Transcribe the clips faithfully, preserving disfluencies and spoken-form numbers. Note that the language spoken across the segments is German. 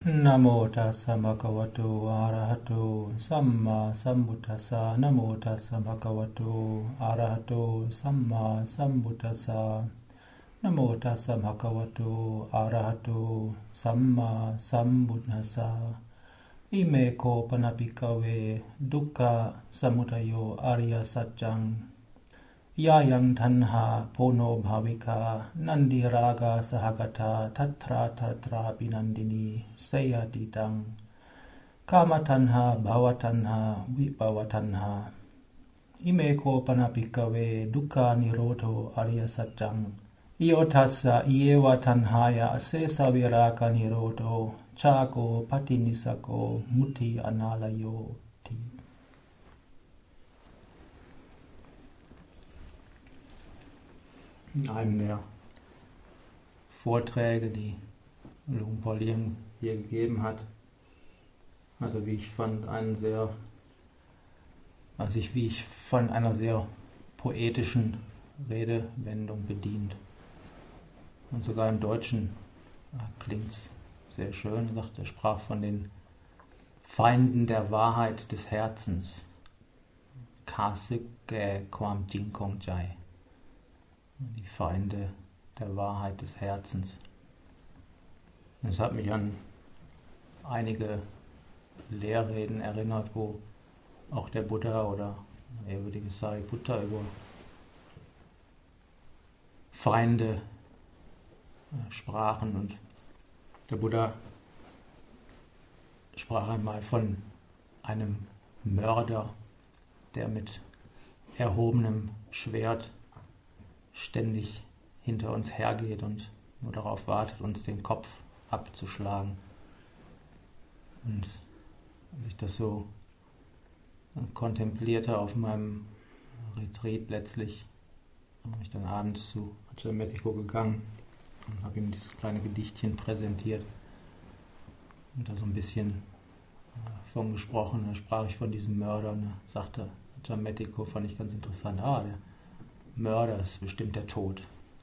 Namo tassa bhagavato arahato samma sambuddhassa. Namo tassa bhagavato arahato samma sambuddhassa. Namo tassa bhagavato arahato samma sambuddhassa. Ime ko panapikave dukkha samudaya arya satjang. Yayang tanha pono bhavika nandi raga sahagata tatra tatra binandini sayadidang. Kama tanha bhavatanha vibhavatanha. Ime ko panapikave dukkha nirodho arya satjang. Iotassa ieva tanhaya asesa viraka nirodho chako patinisako muti analayo ti. In einem der Vorträge, die Luang Por Liem hier gegeben hat, hatte, wie ich fand, einen sehr, also ich, wie ich fand, einer sehr poetischen Redewendung bedient. Und sogar im Deutschen klingt es sehr schön. Er sagt, er sprach von den Feinden der Wahrheit des Herzens. Kasike Kwam Jing Kong Jai. Die Feinde der Wahrheit des Herzens. Das hat mich an einige Lehrreden erinnert, wo auch der Buddha oder der ehrwürdige Sariputta über Feinde sprachen. Und der Buddha sprach einmal von einem Mörder, der mit erhobenem Schwert ständig hinter uns hergeht und nur darauf wartet, uns den Kopf abzuschlagen. Und als ich das so kontemplierte auf meinem Retreat, letztlich bin ich dann abends zu Ajahn Metiko gegangen und habe ihm dieses kleine Gedichtchen präsentiert und da so ein bisschen von gesprochen. Da sprach ich von diesem Mörder und da sagte Ajahn Metiko, fand ich ganz interessant, ah, der Mörder ist bestimmt der Tod.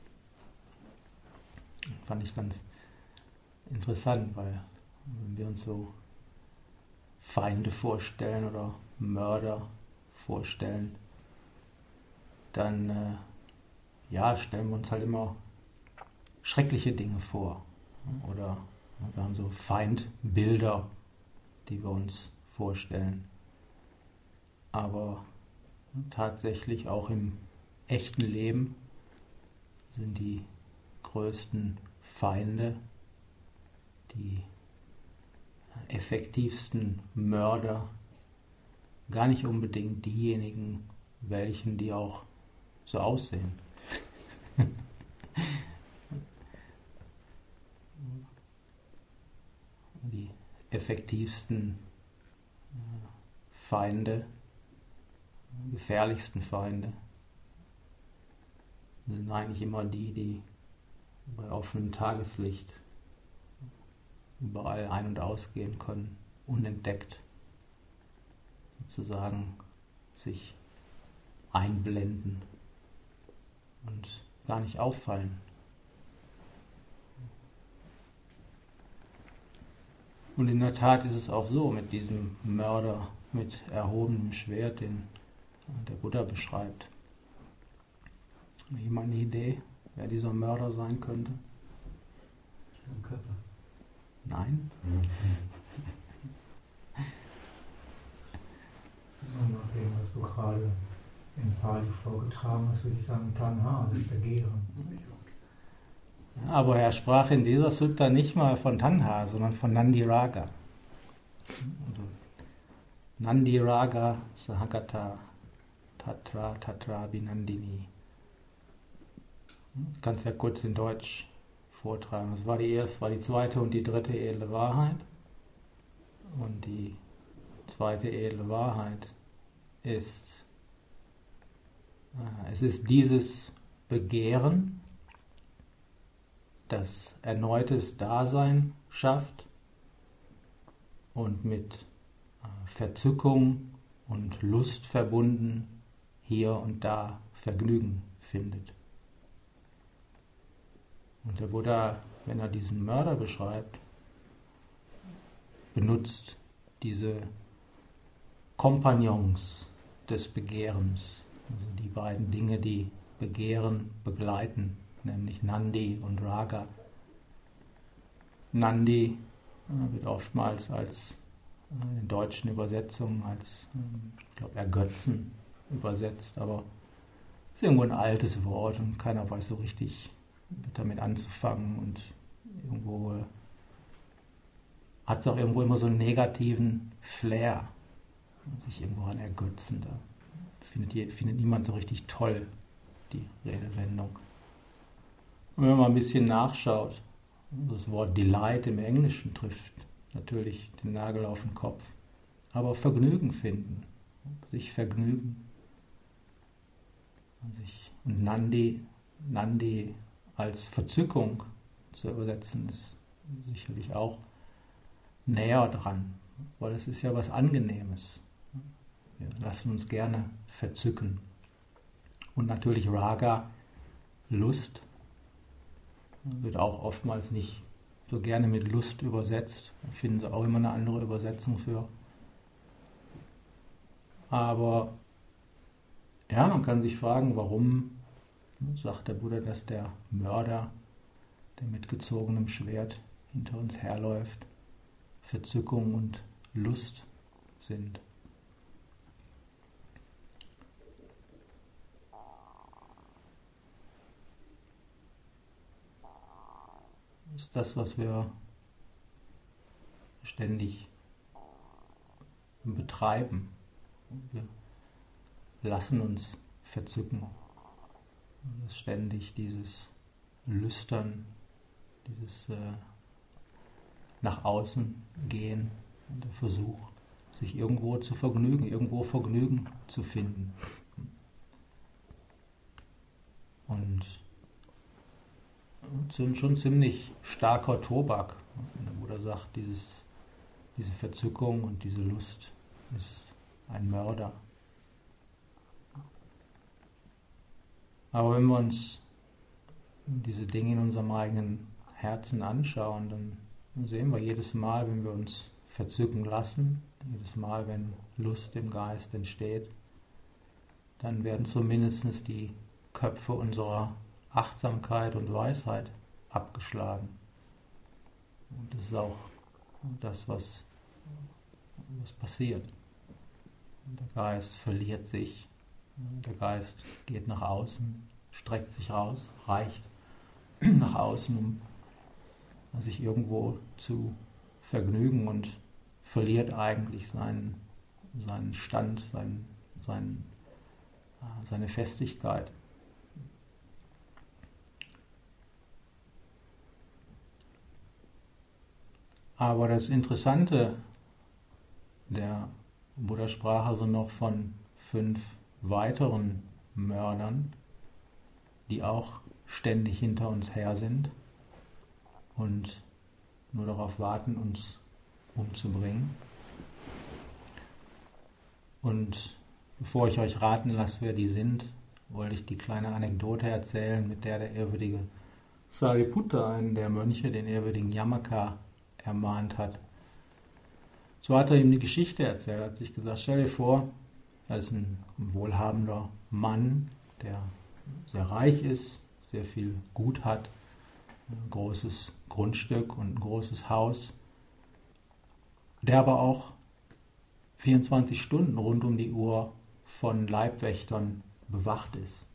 Fand ich ganz interessant, weil wenn wir uns so Feinde vorstellen oder Mörder vorstellen, dann äh, ja, stellen wir uns halt immer schreckliche Dinge vor. Oder wir haben so Feindbilder, die wir uns vorstellen. Aber tatsächlich auch im echten Leben sind die größten Feinde, die effektivsten Mörder gar nicht unbedingt diejenigen, welchen die auch so aussehen. Die effektivsten Feinde, gefährlichsten Feinde sind eigentlich immer die, die bei offenem Tageslicht überall ein- und ausgehen können, unentdeckt, sozusagen sich einblenden und gar nicht auffallen. Und in der Tat ist es auch so mit diesem Mörder mit erhobenem Schwert, den der Buddha beschreibt. Jemand eine Idee, wer dieser Mörder sein könnte? Ein Körper. Nein? Und nach dem, was du gerade in Pali vorgetragen hast, würde ich sagen, Tanha, das Begehren. Aber er sprach in dieser Sutta nicht mal von Tanha, sondern von Nandi Raga. Also Nandi Raga Sahagata Tatra Tatra Binandini. Ich kann es ja kurz in Deutsch vortragen. Das war die erste, war die zweite und die dritte edle Wahrheit. Und die zweite edle Wahrheit ist, äh, es ist dieses Begehren, das erneutes Dasein schafft und mit äh, Verzückung und Lust verbunden hier und da Vergnügen findet. Und der Buddha, wenn er diesen Mörder beschreibt, benutzt diese Kompagnons des Begehrens, also die beiden Dinge, die Begehren begleiten, nämlich Nandi und Raga. Nandi äh, wird oftmals als äh, in deutschen Übersetzungen als, äh, ich glaube, Ergötzen übersetzt, aber es ist irgendwo ein altes Wort und keiner weiß so richtig damit anzufangen und irgendwo äh, hat es auch irgendwo immer so einen negativen Flair, sich irgendwo an ergötzen. Da findet, findet niemand so richtig toll die Redewendung. Und wenn man mal ein bisschen nachschaut, das Wort Delight im Englischen trifft natürlich den Nagel auf den Kopf. Aber Vergnügen finden, sich vergnügen. Sich, und Nandi, Nandi als Verzückung zu übersetzen, ist sicherlich auch näher dran, weil es ist ja was Angenehmes. Wir lassen uns gerne verzücken. Und natürlich Raga, Lust, wird auch oftmals nicht so gerne mit Lust übersetzt. Da finden sie auch immer eine andere Übersetzung für. Aber ja, man kann sich fragen, warum, sagt der Buddha, dass der Mörder, der mit gezogenem Schwert hinter uns herläuft, Verzückung und Lust sind. Das ist das, was wir ständig betreiben. Wir lassen uns verzücken. Das ist ständig dieses Lüstern, dieses äh, nach außen gehen und der Versuch, sich irgendwo zu vergnügen, irgendwo Vergnügen zu finden. Und schon ziemlich starker Tobak, wo er sagt, dieses, diese Verzückung und diese Lust ist ein Mörder. Aber wenn wir uns diese Dinge in unserem eigenen Herzen anschauen, dann sehen wir jedes Mal, wenn wir uns verzücken lassen, jedes Mal, wenn Lust im Geist entsteht, dann werden zumindest die Köpfe unserer Achtsamkeit und Weisheit abgeschlagen. Und das ist auch das, was, was passiert. Der Geist verliert sich, der Geist geht nach außen, streckt sich raus, reicht nach außen, um sich irgendwo zu vergnügen und verliert eigentlich seinen, seinen Stand, seinen, seinen, seine Festigkeit. Aber das Interessante, der Buddha sprach also noch von fünf weiteren Mördern, die auch ständig hinter uns her sind und nur darauf warten, uns umzubringen. Und bevor ich euch raten lasse, wer die sind, wollte ich die kleine Anekdote erzählen, mit der der ehrwürdige Sariputta, einen der Mönche, den ehrwürdigen Jamaka, ermahnt hat. So hat er ihm die Geschichte erzählt, er hat sich gesagt, stell dir vor, da ist ein wohlhabender Mann, der sehr reich ist, sehr viel Gut hat, ein großes Grundstück und ein großes Haus, der aber auch vierundzwanzig Stunden rund um die Uhr von Leibwächtern bewacht ist.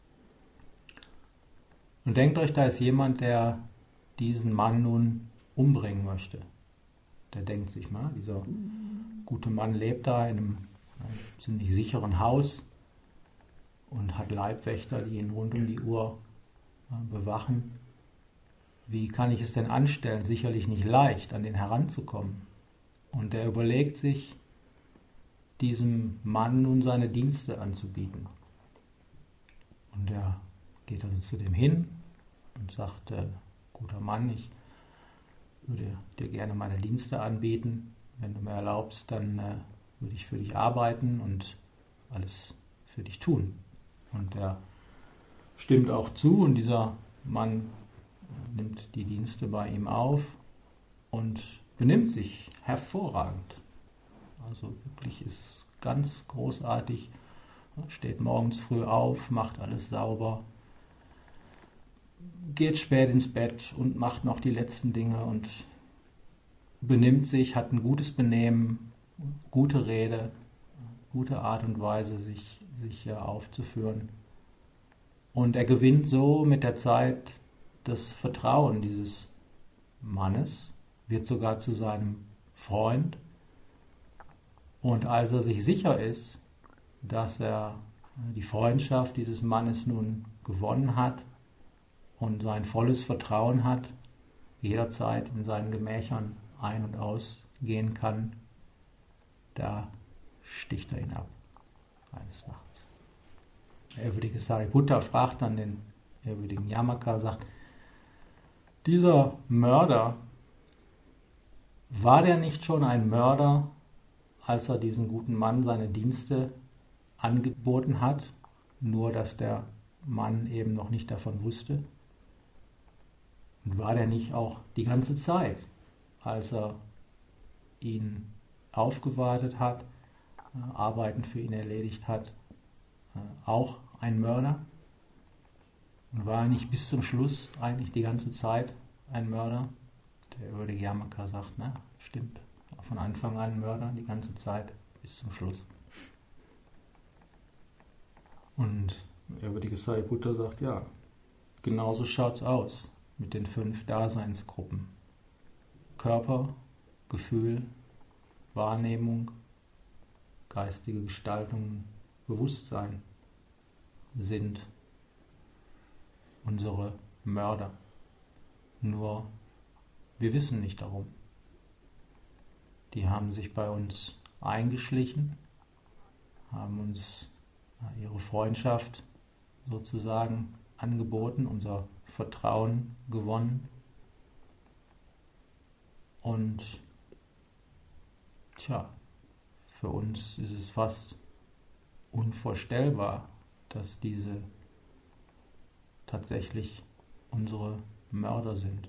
Und denkt euch, da ist jemand, der diesen Mann nun umbringen möchte. Der denkt sich mal, dieser gute Mann lebt da in einem, einem ziemlich sicheren Haus und hat Leibwächter, die ihn rund um die Uhr bewachen. Wie kann ich es denn anstellen? Sicherlich nicht leicht, an den heranzukommen. Und er überlegt sich, diesem Mann nun seine Dienste anzubieten. Und er geht also zu dem hin und sagt, äh, guter Mann, ich würde dir gerne meine Dienste anbieten. Wenn du mir erlaubst, dann äh, würde ich für dich arbeiten und alles für dich tun. Und er stimmt auch zu und dieser Mann nimmt die Dienste bei ihm auf und benimmt sich hervorragend. Also wirklich ist ganz großartig, steht morgens früh auf, macht alles sauber, geht spät ins Bett und macht noch die letzten Dinge und benimmt sich, hat ein gutes Benehmen, gute Rede, gute Art und Weise, sich, sich ja aufzuführen. Und er gewinnt so mit der Zeit das Vertrauen dieses Mannes, wird sogar zu seinem Freund. Und als er sich sicher ist, dass er die Freundschaft dieses Mannes nun gewonnen hat und sein volles Vertrauen hat, jederzeit in seinen Gemächern ein- und ausgehen kann, da sticht er ihn ab, eines Nachts. Der ehrwürdige Sariputta fragt dann den ehrwürdigen Yamaka, sagt, dieser Mörder, war der nicht schon ein Mörder, als er diesem guten Mann seine Dienste angeboten hat, nur dass der Mann eben noch nicht davon wusste? Und war der nicht auch die ganze Zeit, als er ihn aufgewartet hat, Arbeiten für ihn erledigt hat, auch ein Mörder? Und war er nicht bis zum Schluss eigentlich die ganze Zeit ein Mörder? Der ehrwürdige Yamaka sagt, na, stimmt, von Anfang an Mörder, die ganze Zeit bis zum Schluss. Und der ehrwürdige Sariputta sagt, ja, genauso schaut's aus mit den fünf Daseinsgruppen. Körper, Gefühl, Wahrnehmung, geistige Gestaltung, Bewusstsein sind unsere Mörder. Nur wir wissen nicht darum. Die haben sich bei uns eingeschlichen, haben uns ihre Freundschaft sozusagen angeboten, unser Vertrauen gewonnen. Und tja, für uns ist es fast unvorstellbar, dass diese tatsächlich unsere Mörder sind.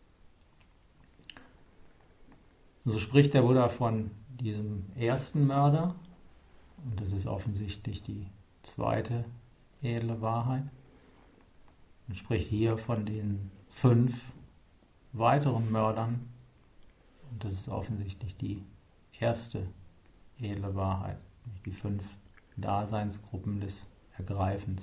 So spricht der Buddha von diesem ersten Mörder, und das ist offensichtlich die zweite edle Wahrheit, und spricht hier von den fünf weiteren Mördern, und das ist offensichtlich die erste edle Wahrheit, die fünf Daseinsgruppen des Ergreifens.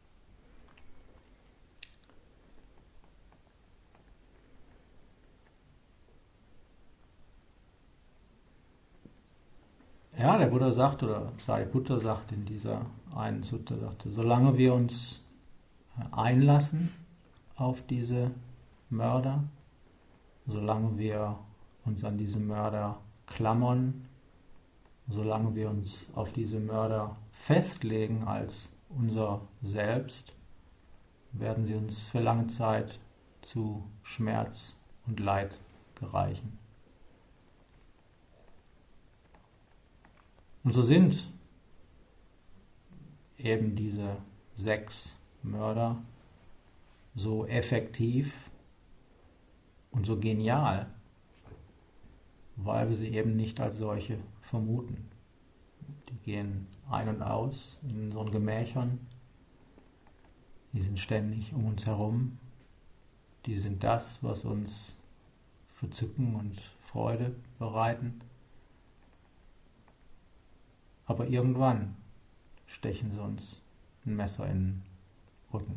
Ja, der Buddha sagt, oder Sariputta sagt in dieser einen Sutta, sagte, solange wir uns einlassen auf diese Mörder, solange wir uns an diese Mörder klammern, solange wir uns auf diese Mörder festlegen als unser Selbst, werden sie uns für lange Zeit zu Schmerz und Leid gereichen. Und so sind eben diese sechs Mörder so effektiv und so genial, weil wir sie eben nicht als solche vermuten. Die gehen ein und aus in unseren Gemächern, die sind ständig um uns herum, die sind das, was uns Verzücken und Freude bereiten. Aber irgendwann stechen sie uns ein Messer in den Rücken.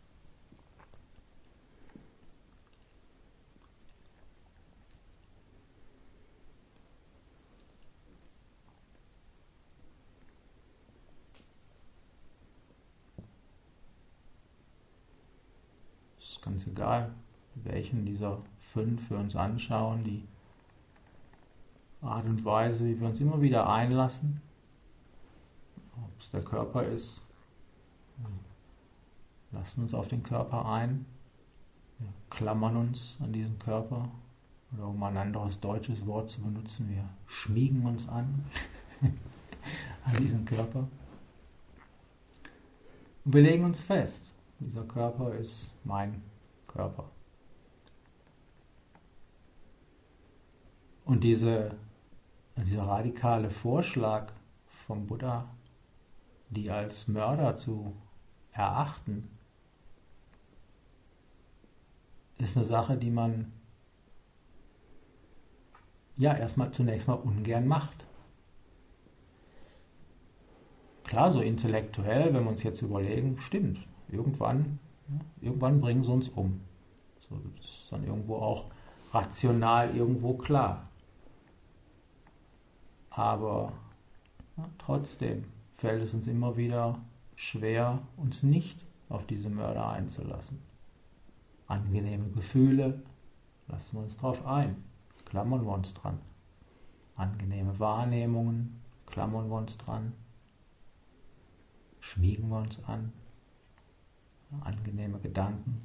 Es ist ganz egal, welchen dieser fünf wir uns anschauen, die Art und Weise, wie wir uns immer wieder einlassen, ob es der Körper ist, wir lassen uns auf den Körper ein, wir klammern uns an diesen Körper, oder um ein anderes deutsches Wort zu benutzen, wir schmiegen uns an an diesen Körper. Und wir legen uns fest, dieser Körper ist mein Körper. Und diese, dieser radikale Vorschlag vom Buddha, die als Mörder zu erachten, ist eine Sache, die man ja erstmal zunächst mal ungern macht. Klar, so intellektuell, wenn wir uns jetzt überlegen, stimmt, irgendwann, ja, irgendwann bringen sie uns um. So, das ist dann irgendwo auch rational irgendwo klar. Aber ja, trotzdem fällt es uns immer wieder schwer, uns nicht auf diese Mörder einzulassen. Angenehme Gefühle, lassen wir uns drauf ein, klammern wir uns dran. Angenehme Wahrnehmungen, klammern wir uns dran. Schmiegen wir uns an. Angenehme Gedanken.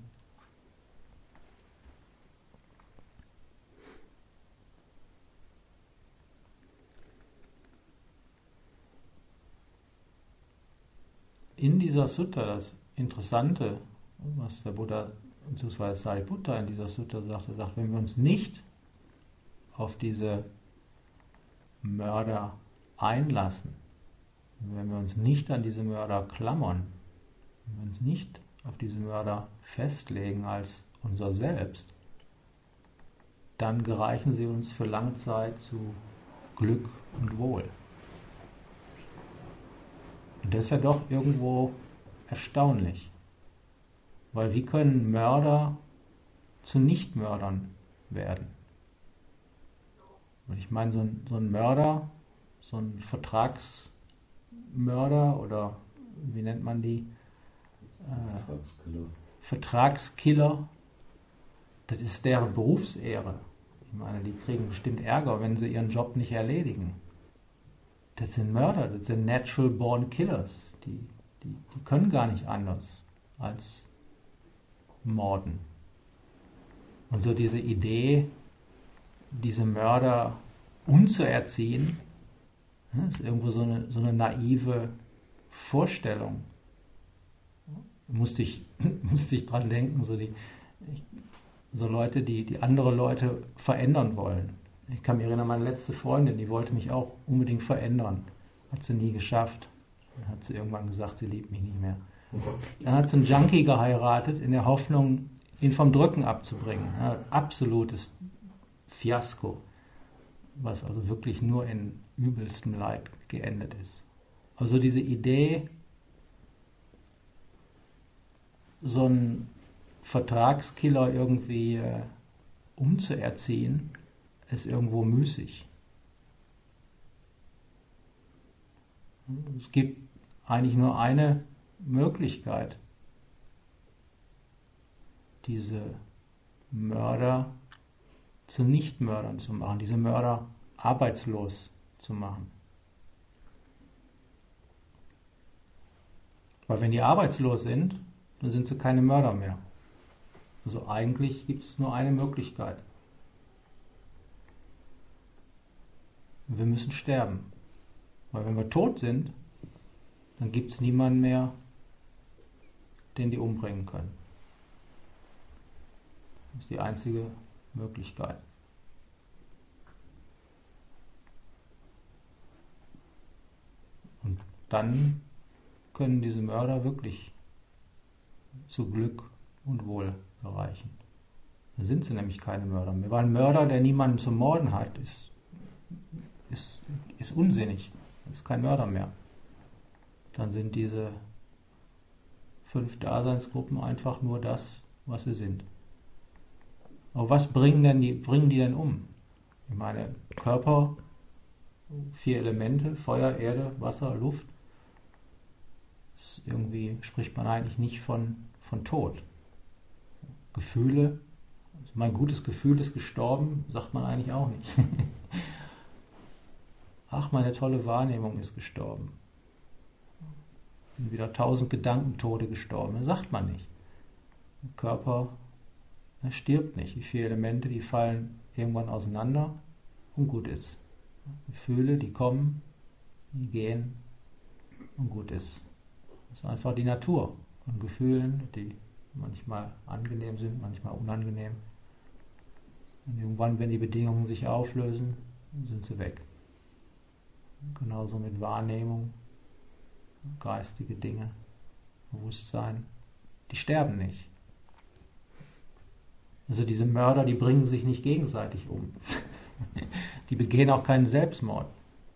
In dieser Sutta, das Interessante, was der Buddha bzw. Sariputta in dieser Sutta sagt, er sagt, wenn wir uns nicht auf diese Mörder einlassen, wenn wir uns nicht an diese Mörder klammern, wenn wir uns nicht auf diese Mörder festlegen als unser Selbst, dann gereichen sie uns für lange Zeit zu Glück und Wohl. Und das ist ja doch irgendwo erstaunlich. Weil wie können Mörder zu Nichtmördern werden? Und ich meine, so ein, so ein Mörder, so ein Vertragsmörder oder wie nennt man die? Äh, Vertragskiller. Vertragskiller, das ist deren Berufsehre. Ich meine, die kriegen bestimmt Ärger, wenn sie ihren Job nicht erledigen. Das sind Mörder, das sind natural born killers. Die, die, die können gar nicht anders als morden. Und so diese Idee, diese Mörder umzuerziehen, ist irgendwo so eine, so eine naive Vorstellung. Musste ich, musste ich dran denken, so, die, so Leute, die, die andere Leute verändern wollen. Ich kann mich erinnern, meine letzte Freundin, die wollte mich auch unbedingt verändern. Hat sie nie geschafft. Dann hat sie irgendwann gesagt, sie liebt mich nicht mehr. Dann hat sie einen Junkie geheiratet, in der Hoffnung, ihn vom Drücken abzubringen. Ja, absolutes Fiasko, was also wirklich nur in übelstem Leid geendet ist. Also diese Idee, so einen Vertragskiller irgendwie äh, umzuerziehen, ist irgendwo müßig. Es gibt eigentlich nur eine Möglichkeit, diese Mörder zu Nichtmördern zu machen, diese Mörder arbeitslos zu machen. Weil wenn die arbeitslos sind, dann sind sie keine Mörder mehr. Also eigentlich gibt es nur eine Möglichkeit. Wir müssen sterben. Weil wenn wir tot sind, dann gibt es niemanden mehr, den die umbringen können. Das ist die einzige Möglichkeit. Und dann können diese Mörder wirklich zu Glück und Wohl gereichen. Dann sind sie nämlich keine Mörder mehr. Weil ein Mörder, der niemanden zu morden hat, ist, ist, ist unsinnig. Ist kein Mörder mehr. Dann sind diese fünf Daseinsgruppen einfach nur das, was sie sind. Aber was bringen denn die, bringen die denn um? Ich meine, Körper, vier Elemente, Feuer, Erde, Wasser, Luft. Das irgendwie spricht man eigentlich nicht von, von Tod. Gefühle, also mein gutes Gefühl ist gestorben, sagt man eigentlich auch nicht. Ach, meine tolle Wahrnehmung ist gestorben. Bin wieder tausend Gedankentode gestorben. Das sagt man nicht. Der Körper, der stirbt nicht. Die vier Elemente, die fallen irgendwann auseinander und gut ist. Gefühle, die kommen, die gehen und gut ist. Das ist einfach die Natur von Gefühlen, die manchmal angenehm sind, manchmal unangenehm. Und irgendwann, wenn die Bedingungen sich auflösen, sind sie weg. Genauso mit Wahrnehmung, geistige Dinge, Bewusstsein, die sterben nicht. Also diese Mörder, die bringen sich nicht gegenseitig um. Die begehen auch keinen Selbstmord.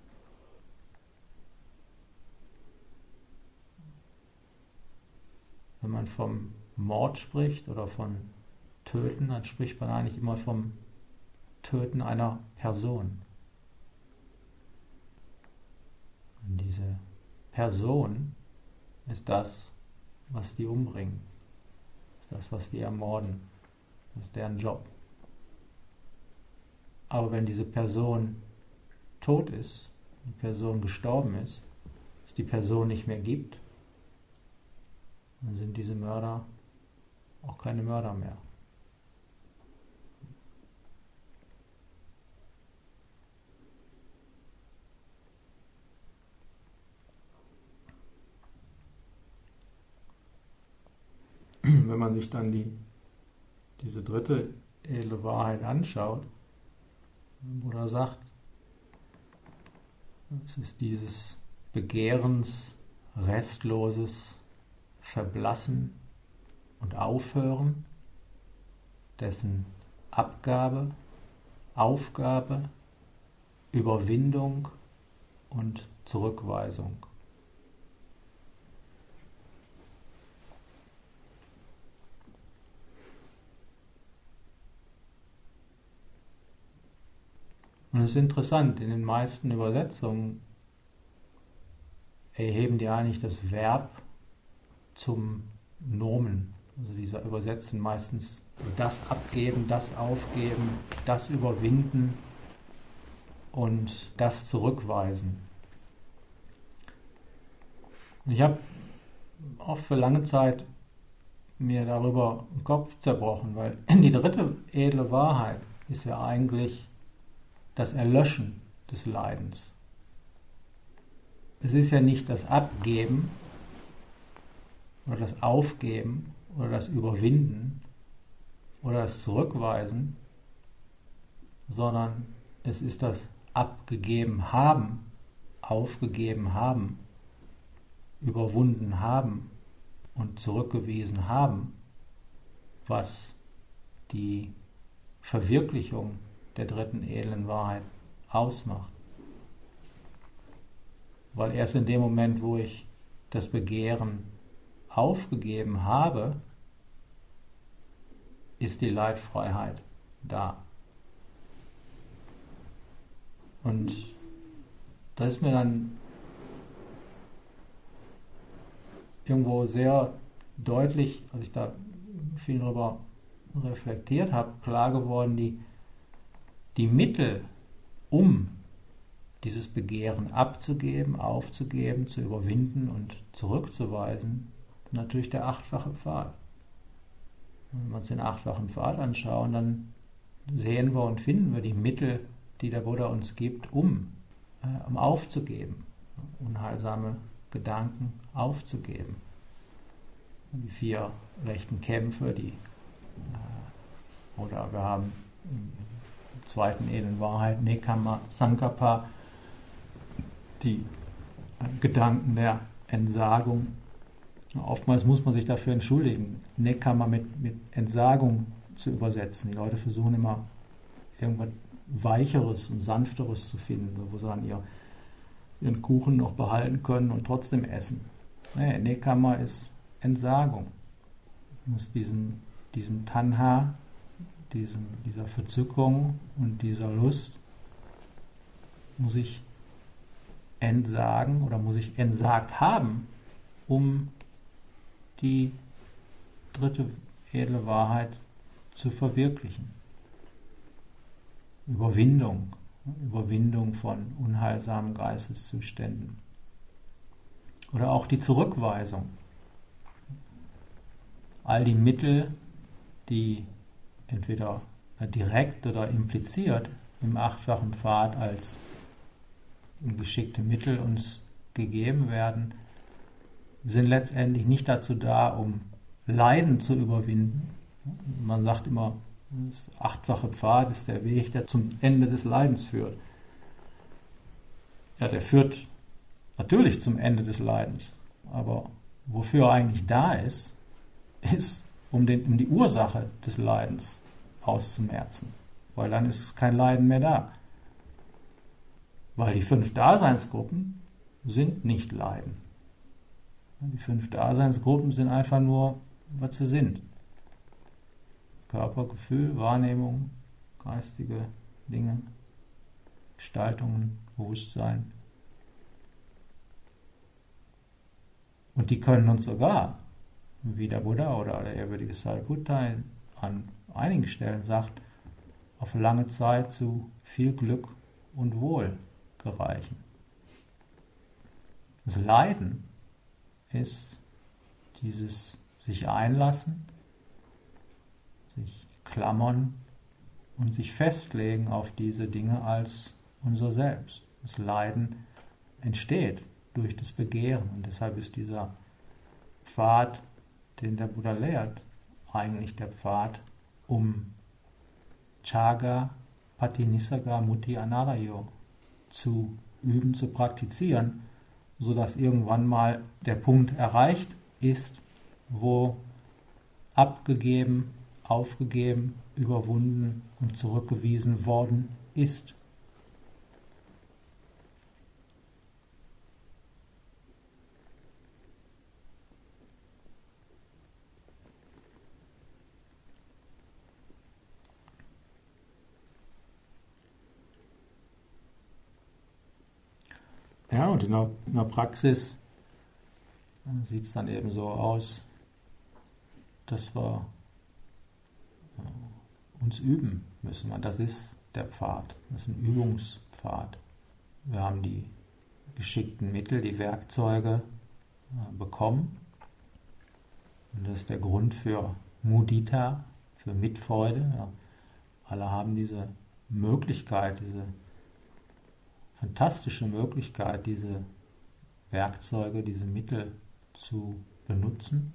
Wenn man vom Mord spricht oder von Töten, dann spricht man eigentlich immer vom Töten einer Person. Und diese Person ist das, was die umbringen. Ist das, was die ermorden. Das ist deren Job. Aber wenn diese Person tot ist, die Person gestorben ist, es die Person nicht mehr gibt, dann sind diese Mörder auch keine Mörder mehr. Wenn man sich dann die, diese dritte edle Wahrheit anschaut, Buddha sagt, es ist dieses Begehrens, restloses Verblassen und Aufhören, dessen Abgabe, Aufgabe, Überwindung und Zurückweisung. Und es ist interessant, in den meisten Übersetzungen erheben die eigentlich das Verb zum Nomen. Also diese übersetzen meistens das abgeben, das aufgeben, das überwinden und das zurückweisen. Und ich habe auch für lange Zeit mir darüber den Kopf zerbrochen, weil die dritte edle Wahrheit ist ja eigentlich das Erlöschen des Leidens. Es ist ja nicht das Abgeben oder das Aufgeben oder das Überwinden oder das Zurückweisen, sondern es ist das Abgegeben haben, aufgegeben haben, überwunden haben und zurückgewiesen haben, was die Verwirklichung der dritten edlen Wahrheit ausmacht. Weil erst in dem Moment, wo ich das Begehren aufgegeben habe, ist die Leidfreiheit da. Und da ist mir dann irgendwo sehr deutlich, als ich da viel darüber reflektiert habe, klar geworden, die Die Mittel, um dieses Begehren abzugeben, aufzugeben, zu überwinden und zurückzuweisen, natürlich der achtfache Pfad. Wenn wir uns den achtfachen Pfad anschauen, dann sehen wir und finden wir die Mittel, die der Buddha uns gibt, um, äh, um aufzugeben, unheilsame Gedanken aufzugeben. Die vier rechten Kämpfe, die, äh, oder wir haben zweiten edlen Wahrheit, Nekkhamma, Sankappa, die Gedanken der Entsagung. Oftmals muss man sich dafür entschuldigen, Nekkhamma mit, mit Entsagung zu übersetzen. Die Leute versuchen immer irgendwas Weicheres und Sanfteres zu finden, wo sie dann ihr, ihren Kuchen noch behalten können und trotzdem essen. Nee, Nekkhamma ist Entsagung. Man muss diesen, diesem Tanha, Diesen, dieser Verzückung und dieser Lust muss ich entsagen oder muss ich entsagt haben, um die dritte edle Wahrheit zu verwirklichen. Überwindung, Überwindung von unheilsamen Geisteszuständen. Oder auch die Zurückweisung. All die Mittel, die entweder direkt oder impliziert im achtfachen Pfad als geschickte Mittel uns gegeben werden, sind letztendlich nicht dazu da, um Leiden zu überwinden. Man sagt immer, Das achtfache Pfad ist der Weg, der zum Ende des Leidens führt. Ja, der führt natürlich zum Ende des Leidens, aber wofür er eigentlich da ist, ist, um, den, um die Ursache des Leidens auszumerzen, weil dann ist kein Leiden mehr da. Weil die fünf Daseinsgruppen sind nicht Leiden. Die fünf Daseinsgruppen sind einfach nur, was sie sind. Körper, Gefühl, Wahrnehmung, geistige Dinge, Gestaltungen, Bewusstsein. Und die können uns sogar, wie der Buddha oder der ehrwürdige Sariputta an einigen Stellen sagt, auf lange Zeit zu viel Glück und Wohl gereichen. Das Leiden ist dieses sich einlassen, sich klammern und sich festlegen auf diese Dinge als unser Selbst. Das Leiden entsteht durch das Begehren und deshalb ist dieser Pfad, den der Buddha lehrt, eigentlich der Pfad, um Chaga Patinissagga Mutti Analayo zu üben, zu praktizieren, sodass irgendwann mal der Punkt erreicht ist, wo abgegeben, aufgegeben, überwunden und zurückgewiesen worden ist. Ja, und in der, in der Praxis sieht es dann eben so aus, dass wir uns üben müssen. Und das ist der Pfad, das ist ein Übungspfad. Wir haben die geschickten Mittel, die Werkzeuge bekommen. Und das ist der Grund für Mudita, für Mitfreude. Ja, alle haben diese Möglichkeit, diese fantastische Möglichkeit, diese Werkzeuge, diese Mittel zu benutzen.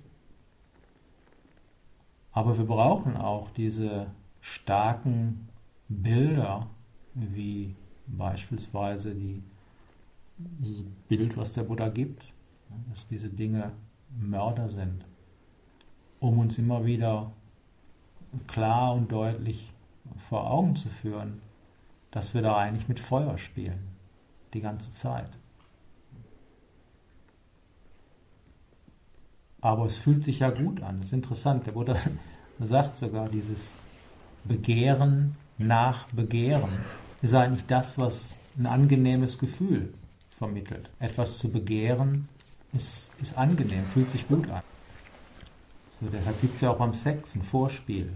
Aber wir brauchen auch diese starken Bilder, wie beispielsweise die, dieses Bild, was der Buddha gibt, dass diese Dinge Mörder sind, um uns immer wieder klar und deutlich vor Augen zu führen, dass wir da eigentlich mit Feuer spielen, die ganze Zeit. Aber es fühlt sich ja gut an, das ist interessant. Der Buddha sagt sogar, dieses Begehren nach Begehren ist eigentlich das, was ein angenehmes Gefühl vermittelt. Etwas zu begehren ist, ist angenehm, fühlt sich gut an. So, deshalb gibt es ja auch beim Sex ein Vorspiel.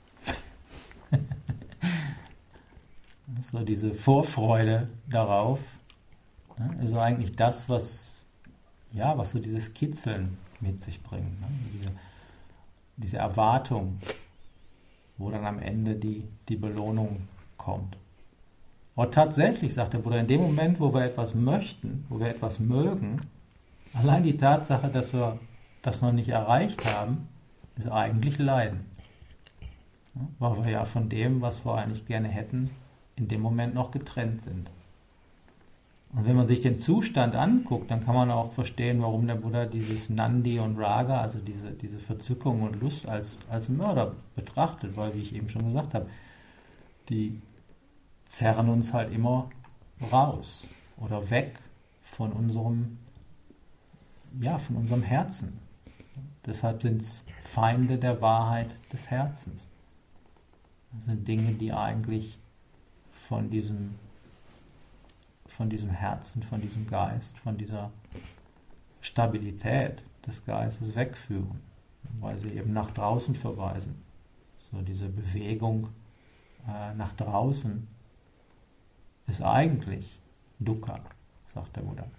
So diese Vorfreude darauf, ne, ist eigentlich das, was, ja, was so dieses Kitzeln mit sich bringt. Ne? Diese, diese Erwartung, wo dann am Ende die, die Belohnung kommt. Aber tatsächlich, sagt der Buddha, in dem Moment, wo wir etwas möchten, wo wir etwas mögen, allein die Tatsache, dass wir das noch nicht erreicht haben, ist eigentlich Leiden. Ja, weil wir ja von dem, was wir eigentlich gerne hätten, in dem Moment noch getrennt sind. Und wenn man sich den Zustand anguckt, dann kann man auch verstehen, warum der Buddha dieses Nandi und Raga, also diese, diese Verzückung und Lust als, als Mörder betrachtet, weil, wie ich eben schon gesagt habe, die zerren uns halt immer raus oder weg von unserem, ja, von unserem Herzen. Deshalb sind es Feinde der Wahrheit des Herzens. Das sind Dinge, die eigentlich von diesem, von diesem Herzen, von diesem Geist, von dieser Stabilität des Geistes wegführen, weil sie eben nach draußen verweisen. So diese Bewegung äh, nach draußen ist eigentlich Dukkha, sagt der Buddha.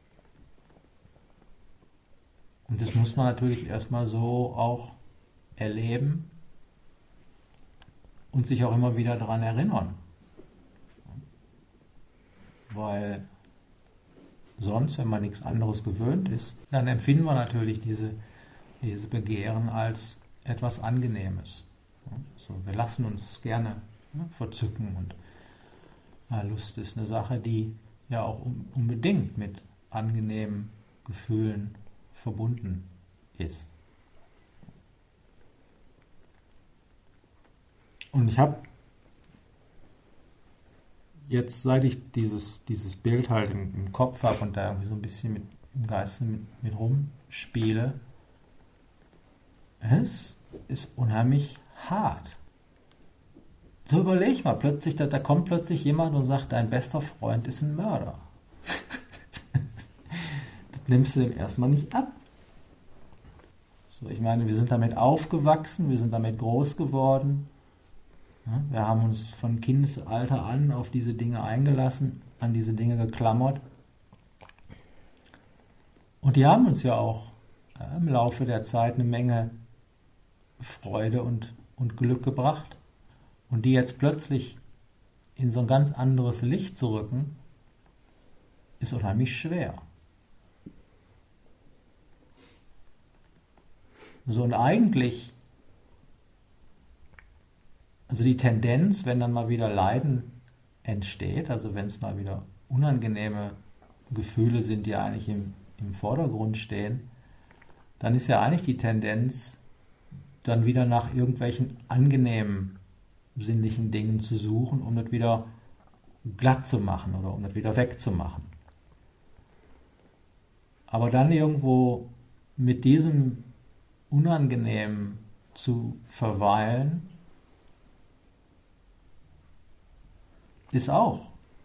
Und das muss man natürlich erstmal so auch erleben und sich auch immer wieder daran erinnern. Weil sonst, wenn man nichts anderes gewöhnt ist, dann empfinden wir natürlich diese, diese Begehren als etwas Angenehmes. So, wir lassen uns gerne ja, verzücken und ja, Lust ist eine Sache, die ja auch unbedingt mit angenehmen Gefühlen verbunden ist. Und ich habe jetzt, seit ich dieses, dieses Bild halt im, im Kopf habe und da irgendwie so ein bisschen mit im Geiste mit, mit rumspiele, es ist unheimlich hart. So überleg mal, plötzlich, da, da kommt plötzlich jemand und sagt, dein bester Freund ist ein Mörder. Das nimmst du dem erstmal nicht ab. So, ich meine, wir sind damit aufgewachsen, wir sind damit groß geworden. Ja, wir haben uns von Kindesalter an auf diese Dinge eingelassen, an diese Dinge geklammert. Und die haben uns ja auch ja, im Laufe der Zeit eine Menge Freude und, und Glück gebracht. Und die jetzt plötzlich in so ein ganz anderes Licht zu rücken, ist unheimlich schwer. So, und eigentlich, also die Tendenz, wenn dann mal wieder Leiden entsteht, also wenn es mal wieder unangenehme Gefühle sind, die eigentlich im, im Vordergrund stehen, dann ist ja eigentlich die Tendenz, dann wieder nach irgendwelchen angenehmen sinnlichen Dingen zu suchen, um das wieder glatt zu machen oder um das wieder wegzumachen. Aber dann irgendwo mit diesem Unangenehmen zu verweilen, ist auch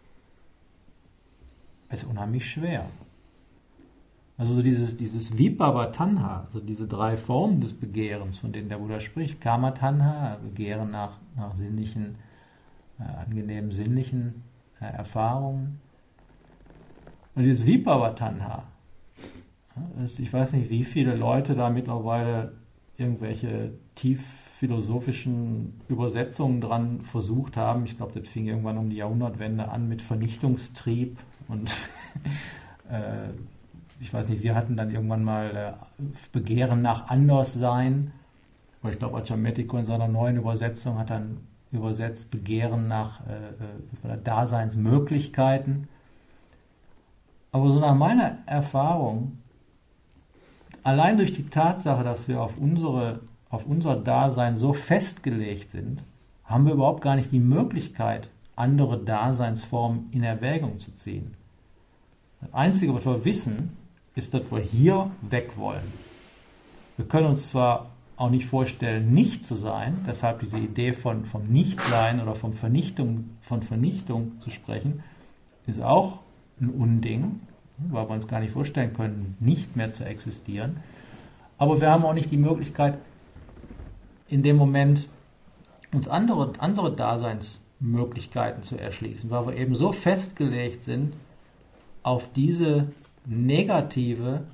ist unheimlich schwer. Also so dieses, dieses Vibhava Tanha, also diese drei Formen des Begehrens, von denen der Buddha spricht, Kama Tanha, Begehren nach, nach sinnlichen, äh, angenehmen sinnlichen äh, Erfahrungen. Und dieses Vibhava Tanha, ist, ich weiß nicht, wie viele Leute da mittlerweile irgendwelche tief philosophischen Übersetzungen dran versucht haben. Ich glaube, das fing irgendwann um die Jahrhundertwende an mit Vernichtungstrieb und äh, ich weiß nicht, wir hatten dann irgendwann mal äh, Begehren nach Anderssein. Aber ich glaube, Achametico in seiner neuen Übersetzung hat dann übersetzt Begehren nach äh, Daseinsmöglichkeiten. Aber so nach meiner Erfahrung, allein durch die Tatsache, dass wir auf, unsere, auf unser Dasein so festgelegt sind, haben wir überhaupt gar nicht die Möglichkeit, andere Daseinsformen in Erwägung zu ziehen. Das Einzige, was wir wissen, ist, dass wir hier weg wollen. Wir können uns zwar auch nicht vorstellen, nicht zu sein, deshalb diese Idee von, vom Nichtsein oder vom Vernichtung, von Vernichtung zu sprechen, ist auch ein Unding, weil wir uns gar nicht vorstellen können, nicht mehr zu existieren. Aber wir haben auch nicht die Möglichkeit, in dem Moment uns andere, andere Daseinsmöglichkeiten zu erschließen, weil wir eben so festgelegt sind auf diese negative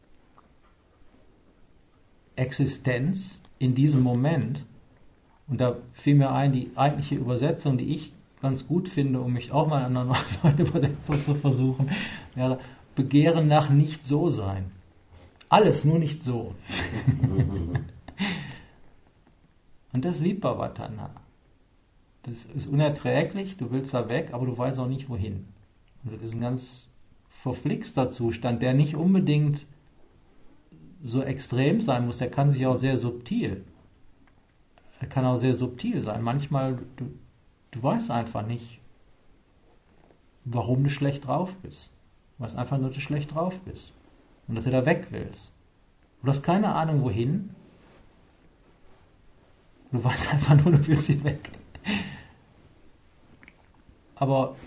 Existenz in diesem Moment. Und da fiel mir ein, die eigentliche Übersetzung, die ich ganz gut finde, um mich auch mal an einer neuen Übersetzung zu versuchen, wäre Begehren nach Nicht-So-Sein. Alles, nur nicht so. Und das ist Vibhava Tanha. Das ist unerträglich, du willst da weg, aber du weißt auch nicht, wohin. Und das ist ein ganz verflixter Zustand, der nicht unbedingt so extrem sein muss, der kann sich auch sehr subtil. Er kann auch sehr subtil sein. Manchmal, du, du weißt einfach nicht, warum du schlecht drauf bist. Du weißt einfach nur, dass du schlecht drauf bist. Und dass du da weg willst. Du hast keine Ahnung, wohin. Du weißt einfach nur, du willst hier weg. Aber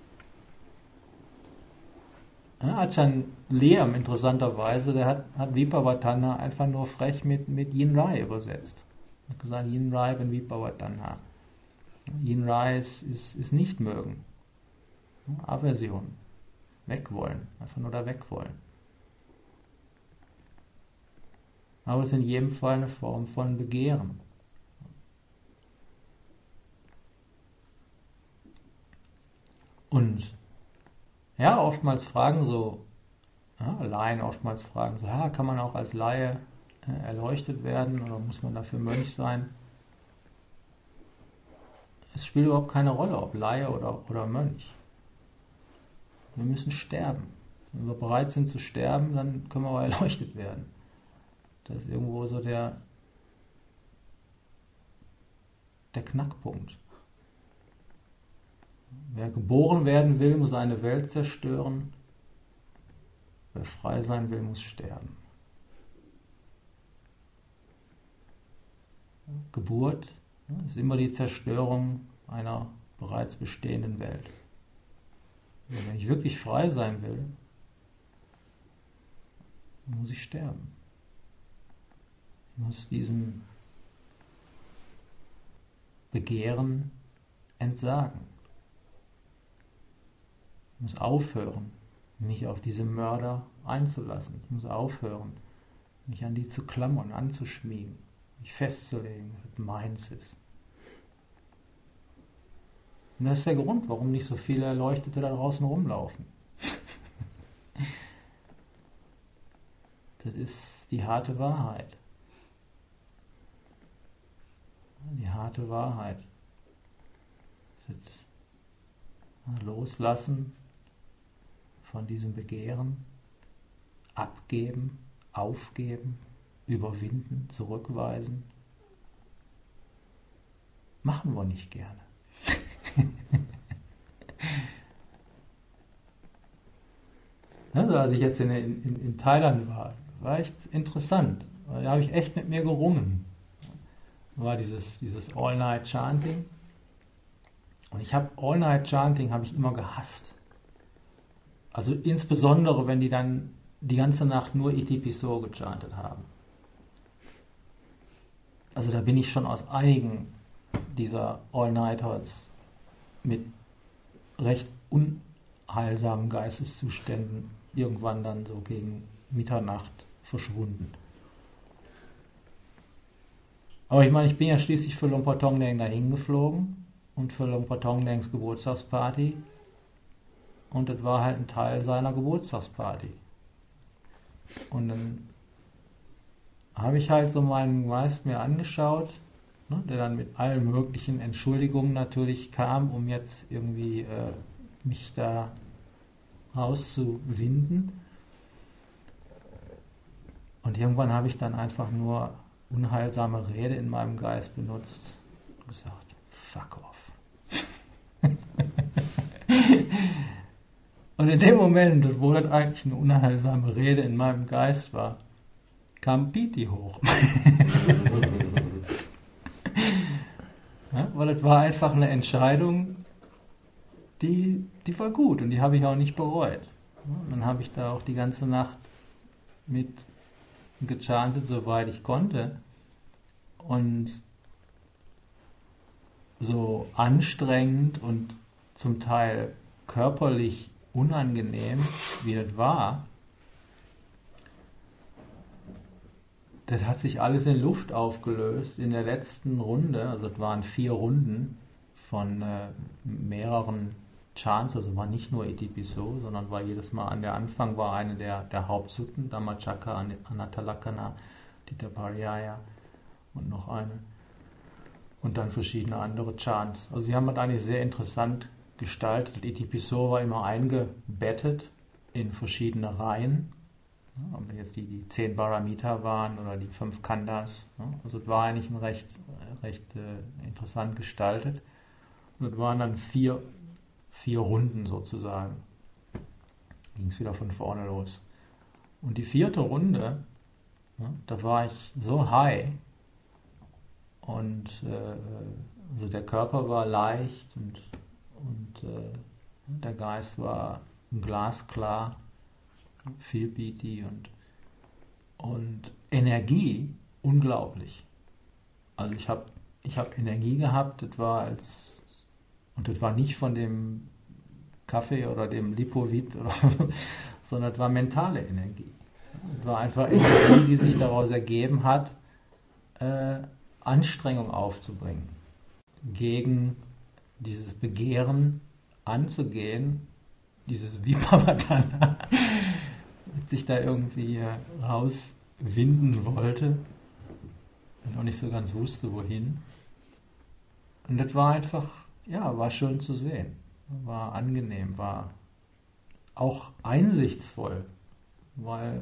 ja, Ajahn Leam, interessanterweise, der hat, hat Vibhava Tanha einfach nur frech mit, mit Yin Rai übersetzt. Er hat gesagt, Yin Rai ben Vibhava Tanha. Yin Rai ist, ist, ist nicht mögen. Aversion. Wegwollen. Einfach nur da wegwollen. Aber es ist in jedem Fall eine Form von Begehren. Und ja, oftmals fragen so, ja, Laien oftmals fragen so, ja, kann man auch als Laie äh, erleuchtet werden oder muss man dafür Mönch sein? es spielt überhaupt keine Rolle, ob Laie oder, oder Mönch. Wir müssen sterben. Wenn wir bereit sind zu sterben, dann können wir auch erleuchtet werden. Das ist irgendwo so der, der Knackpunkt. Wer geboren werden will, muss eine Welt zerstören. Wer frei sein will, muss sterben. Geburt ist immer die Zerstörung einer bereits bestehenden Welt. Wenn ich wirklich frei sein will, muss ich sterben. Ich muss diesem Begehren entsagen. Ich muss aufhören, mich auf diese Mörder einzulassen. Ich muss aufhören, mich an die zu klammern, anzuschmiegen, mich festzulegen, was meins ist. Und das ist der Grund, warum nicht so viele Erleuchtete da draußen rumlaufen. Das ist die harte Wahrheit. Die harte Wahrheit. Das Loslassen von diesem Begehren, abgeben, aufgeben, überwinden, zurückweisen. Machen wir nicht gerne. Also als ich jetzt in, in, in Thailand war, war echt interessant. Da habe ich echt mit mir gerungen. War dieses, dieses All-Night-Chanting. Und ich habe All-Night-Chanting habe ich immer gehasst. Also insbesondere, wenn die dann die ganze Nacht nur Iti Piso gechantet haben. Also da bin ich schon aus einigen dieser All-Nighters mit recht unheilsamen Geisteszuständen irgendwann dann so gegen Mitternacht verschwunden. Aber ich meine, ich bin ja schließlich für Lumpur Thongdeng dahin geflogen und für Lumpur Thongdengs Geburtstagsparty und das war halt ein Teil seiner Geburtstagsparty. Und dann habe ich halt so meinen Geist mir angeschaut, ne, der dann mit allen möglichen Entschuldigungen natürlich kam, um jetzt irgendwie äh, mich da rauszuwinden. Und irgendwann habe ich dann einfach nur unheilsame Rede in meinem Geist benutzt und gesagt, fuck off. Und in dem Moment, wo das eigentlich eine unheilsame Rede in meinem Geist war, kam Piti hoch. Ja, weil das war einfach eine Entscheidung, die, die war gut und die habe ich auch nicht bereut. Ja, dann habe ich da auch die ganze Nacht mit gechantet, soweit ich konnte. Und so anstrengend und zum Teil körperlich unangenehm, wie das war, das hat sich alles in Luft aufgelöst in der letzten Runde. Also es waren vier Runden von äh, mehreren Chants, also war nicht nur Iti Piso, sondern war jedes Mal an der Anfang war eine der, der Hauptsutten, Dhammacakka, Anatalakkhana, Titapariyaya und noch eine. Und dann verschiedene andere Chants. Also sie haben das eigentlich sehr interessant gestaltet. Iti Piso war immer eingebettet in verschiedene Reihen. Ja, ob jetzt die, die zehn Paramita waren oder die fünf Khandas. Ja, also es war eigentlich ein recht, recht äh, interessant gestaltet. Und es waren dann vier, vier Runden sozusagen. Ging es wieder von vorne los. Und die vierte Runde, ja, da war ich so high und äh, also der Körper war leicht und, und äh, der Geist war glasklar, viel Piti und, und Energie unglaublich. Also ich habe ich hab Energie gehabt, das war als und das war nicht von dem Kaffee oder dem Lipovit, oder, sondern das war mentale Energie. Das war einfach Energie, die sich daraus ergeben hat, äh, Anstrengung aufzubringen, gegen dieses Begehren anzugehen, dieses Vibhavatana, sich da irgendwie rauswinden wollte und auch nicht so ganz wusste, wohin. Und das war einfach ja, war schön zu sehen, war angenehm, war auch einsichtsvoll, weil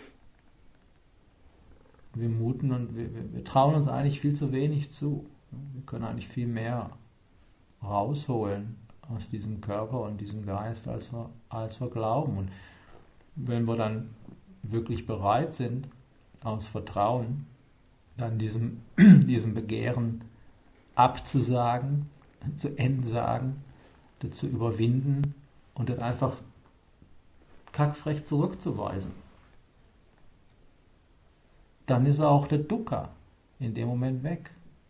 wir muten und wir, wir, wir trauen uns eigentlich viel zu wenig zu. Wir können eigentlich viel mehr rausholen aus diesem Körper und diesem Geist, als wir, als wir glauben. Und wenn wir dann wirklich bereit sind, aus Vertrauen, dann diesem, diesem Begehren abzusagen, zu entsagen, das zu überwinden und das einfach kackfrech zurückzuweisen, dann ist auch der Dukkha in dem Moment weg.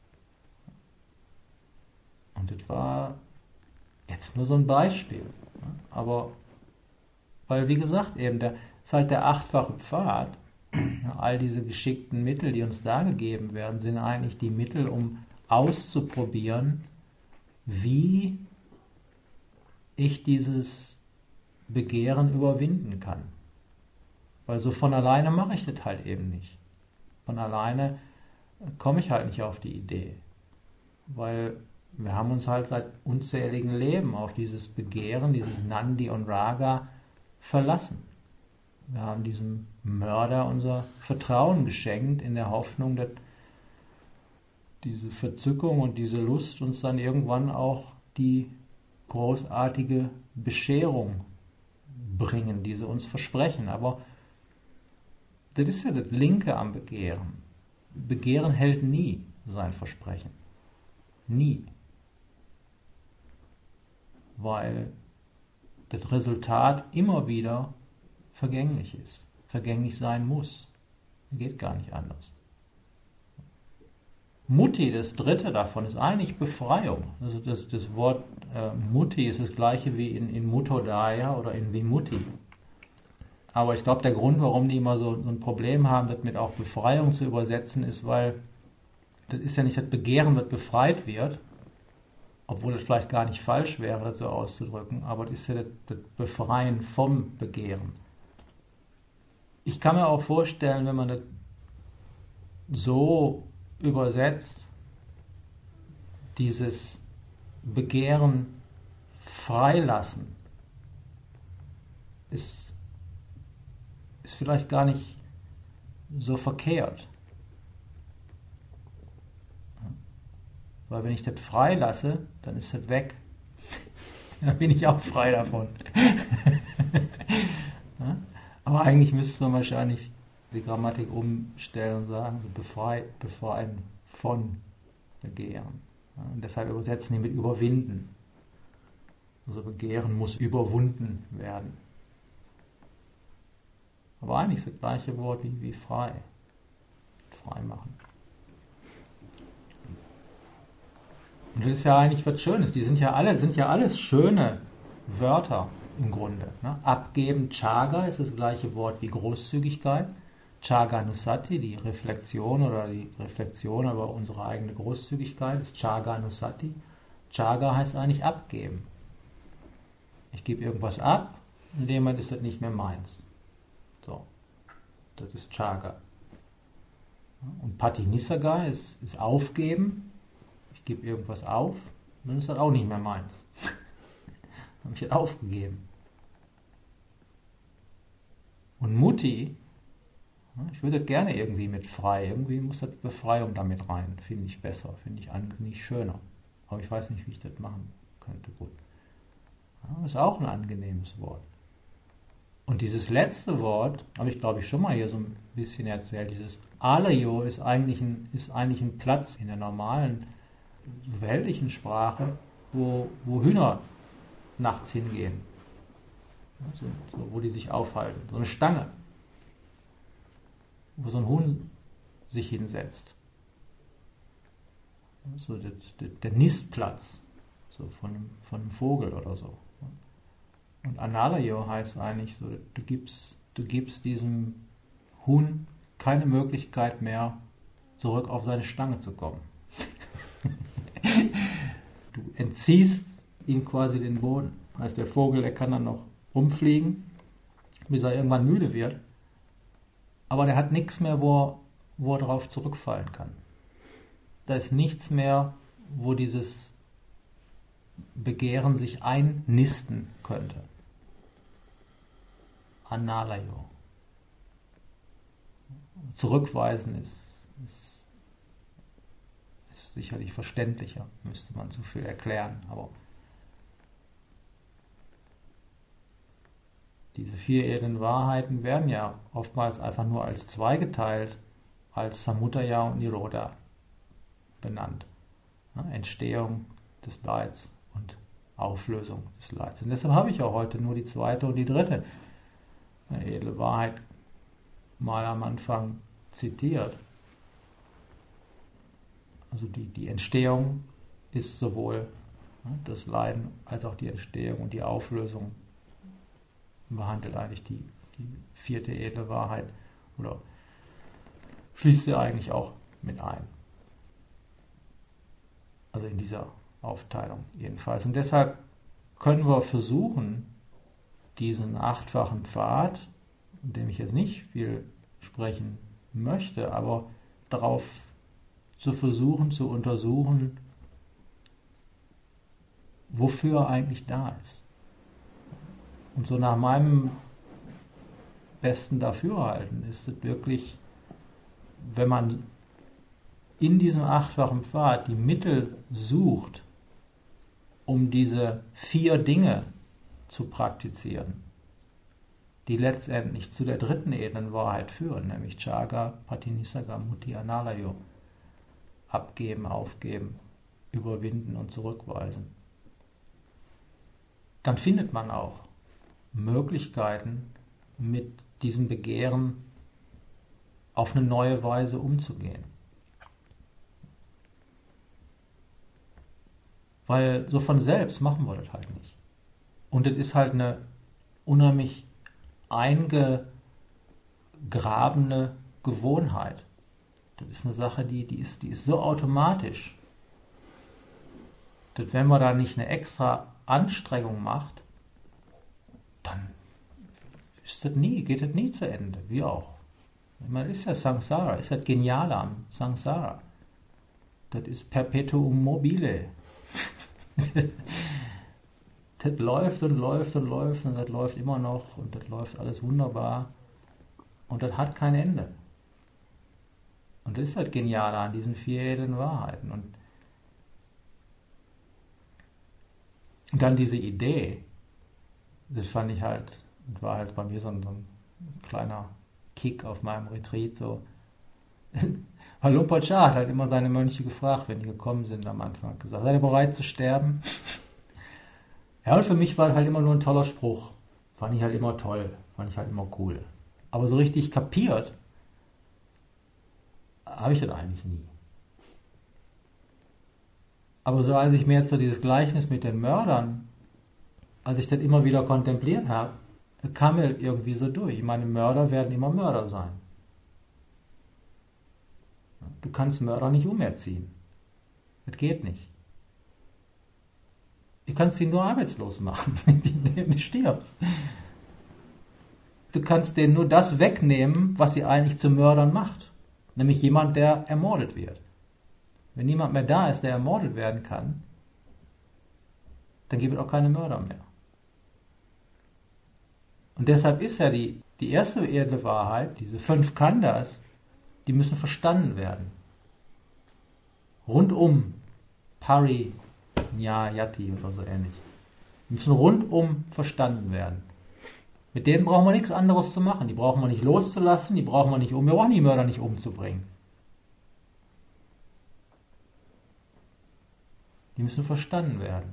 Und das war jetzt nur so ein Beispiel. Aber, weil wie gesagt, eben der, ist halt der achtfache Pfad, all diese geschickten Mittel, die uns da gegeben werden, sind eigentlich die Mittel, um auszuprobieren, wie ich dieses Begehren überwinden kann. Weil so von alleine mache ich das halt eben nicht. Von alleine komme ich halt nicht auf die Idee. Weil wir haben uns halt seit unzähligen Leben auf dieses Begehren, dieses Nandi und Raga verlassen. Wir haben diesem Mörder unser Vertrauen geschenkt, in der Hoffnung, dass diese Verzückung und diese Lust uns dann irgendwann auch die großartige Bescherung bringen, die sie uns versprechen. Aber das ist ja das Linke am Begehren. Begehren hält nie sein Versprechen. Nie. Weil das Resultat immer wieder vergänglich ist. Vergänglich sein muss. Geht gar nicht anders. Mutti, das dritte davon, ist eigentlich Befreiung. Also das, das Wort äh, Mutti ist das gleiche wie in, in Muttodaya oder in Vimutti. Aber ich glaube, der Grund, warum die immer so, so ein Problem haben, das mit auch Befreiung zu übersetzen, ist, weil das ist ja nicht das Begehren, das befreit wird, obwohl das vielleicht gar nicht falsch wäre, das so auszudrücken, aber das ist ja das, das Befreien vom Begehren. Ich kann mir auch vorstellen, wenn man das so übersetzt, dieses Begehren freilassen, ist, ist vielleicht gar nicht so verkehrt. Weil wenn ich das freilasse, dann ist das weg. Dann bin ich auch frei davon. Aber eigentlich müsste man wahrscheinlich die Grammatik umstellen und sagen, so befrei, befreien von Begehren. Und deshalb übersetzen die mit überwinden. Also Begehren muss überwunden werden. Aber eigentlich ist das gleiche Wort wie, wie frei. Frei machen. Und das ist ja eigentlich was Schönes. Die sind ja alle, sind ja alles schöne Wörter im Grunde. Ne? Abgeben, Chaga ist das gleiche Wort wie Großzügigkeit. Chaganusati, die Reflexion oder die Reflexion über unsere eigene Großzügigkeit, ist Chaganusati. Chaga heißt eigentlich abgeben. Ich gebe irgendwas ab, in dem Moment ist das nicht mehr meins. So, das ist Chaga. Und Patinissaga ist, ist aufgeben. Ich gebe irgendwas auf, dann ist das auch nicht mehr meins. Dann habe ich das aufgegeben. Und Mutti, ich würde das gerne irgendwie mit frei, irgendwie muss das Befreiung damit rein, finde ich besser, finde ich eigentlich schöner. Aber ich weiß nicht, wie ich das machen könnte. Gut. Ja, ist auch ein angenehmes Wort. Und dieses letzte Wort, habe ich glaube ich schon mal hier so ein bisschen erzählt, dieses Alayo ist eigentlich ein, ist eigentlich ein Platz in der normalen weltlichen Sprache, wo, wo Hühner nachts hingehen. So, so, wo die sich aufhalten. So eine Stange, wo so ein Huhn sich hinsetzt. So der, der, der Nistplatz so von, von einem Vogel oder so. Und Analayo heißt eigentlich so, du gibst, du gibst diesem Huhn keine Möglichkeit mehr, zurück auf seine Stange zu kommen. Du entziehst ihm quasi den Boden. Heißt, der Vogel, der kann dann noch rumfliegen, bis er irgendwann müde wird. Aber der hat nichts mehr, wo er, wo er darauf zurückfallen kann. Da ist nichts mehr, wo dieses Begehren sich einnisten könnte. Analayo. Zurückweisen ist, ist, ist sicherlich verständlicher, müsste man zu viel erklären, aber diese vier edlen Wahrheiten werden ja oftmals einfach nur als zweigeteilt, als Samudaya und Nirodha benannt. Ja, Entstehung des Leids und Auflösung des Leids. Und deshalb habe ich auch heute nur die zweite und die dritte edle Wahrheit mal am Anfang zitiert. Also die, die Entstehung ist sowohl das Leiden als auch die Entstehung und die Auflösung behandelt eigentlich die, die vierte edle Wahrheit oder schließt sie eigentlich auch mit ein. Also in dieser Aufteilung jedenfalls. Und deshalb können wir versuchen, diesen achtfachen Pfad, von dem ich jetzt nicht viel sprechen möchte, aber darauf zu versuchen, zu untersuchen, wofür er eigentlich da ist. Und so nach meinem besten Dafürhalten ist es wirklich, wenn man in diesem achtfachen Pfad die Mittel sucht, um diese vier Dinge zu praktizieren, die letztendlich zu der dritten edlen Wahrheit führen, nämlich Chaga, Patinisaga, Muti, Analayo, abgeben, aufgeben, überwinden und zurückweisen. Dann findet man auch Möglichkeiten, mit diesem Begehren auf eine neue Weise umzugehen. Weil so von selbst machen wir das halt nicht. Und es ist halt eine unheimlich eingegrabene Gewohnheit. Das ist eine Sache, die, die, ist, die ist so automatisch, dass wenn man da nicht eine extra Anstrengung macht, dann ist das nie, geht das nie zu Ende, wie auch. Man ist ja Samsara, ist das Geniale am Samsara. Das ist Perpetuum mobile. Das läuft und läuft und läuft und das läuft immer noch und das läuft alles wunderbar und das hat kein Ende. Und das ist das Geniale an diesen vier edlen Wahrheiten. Und dann diese Idee, das fand ich halt, war halt bei mir so ein, so ein kleiner Kick auf meinem Retreat, so. Weil Luang Por Chah hat halt immer seine Mönche gefragt, wenn die gekommen sind am Anfang, hat gesagt, seid ihr bereit zu sterben? Ja, und für mich war halt immer nur ein toller Spruch. Fand ich halt immer toll, fand ich halt immer cool. Aber so richtig kapiert habe ich das eigentlich nie. Aber so als ich mir jetzt so dieses Gleichnis mit den Mördern, als ich das immer wieder kontempliert habe, kam mir irgendwie so durch. Ich meine, Mörder werden immer Mörder sein. Du kannst Mörder nicht umerziehen. Das geht nicht. Du kannst sie nur arbeitslos machen, indem du stirbst. Du kannst denen nur das wegnehmen, was sie eigentlich zu Mördern macht. Nämlich jemand, der ermordet wird. Wenn niemand mehr da ist, der ermordet werden kann, dann gibt es auch keine Mörder mehr. Und deshalb ist ja die, die erste edle Wahrheit, diese fünf Khandhas, die müssen verstanden werden. Rundum, Pari, Nyayati oder so ähnlich. Die müssen rundum verstanden werden. Mit denen brauchen wir nichts anderes zu machen. Die brauchen wir nicht loszulassen, die brauchen wir nicht um. Wir brauchen die Mörder nicht umzubringen. Die müssen verstanden werden.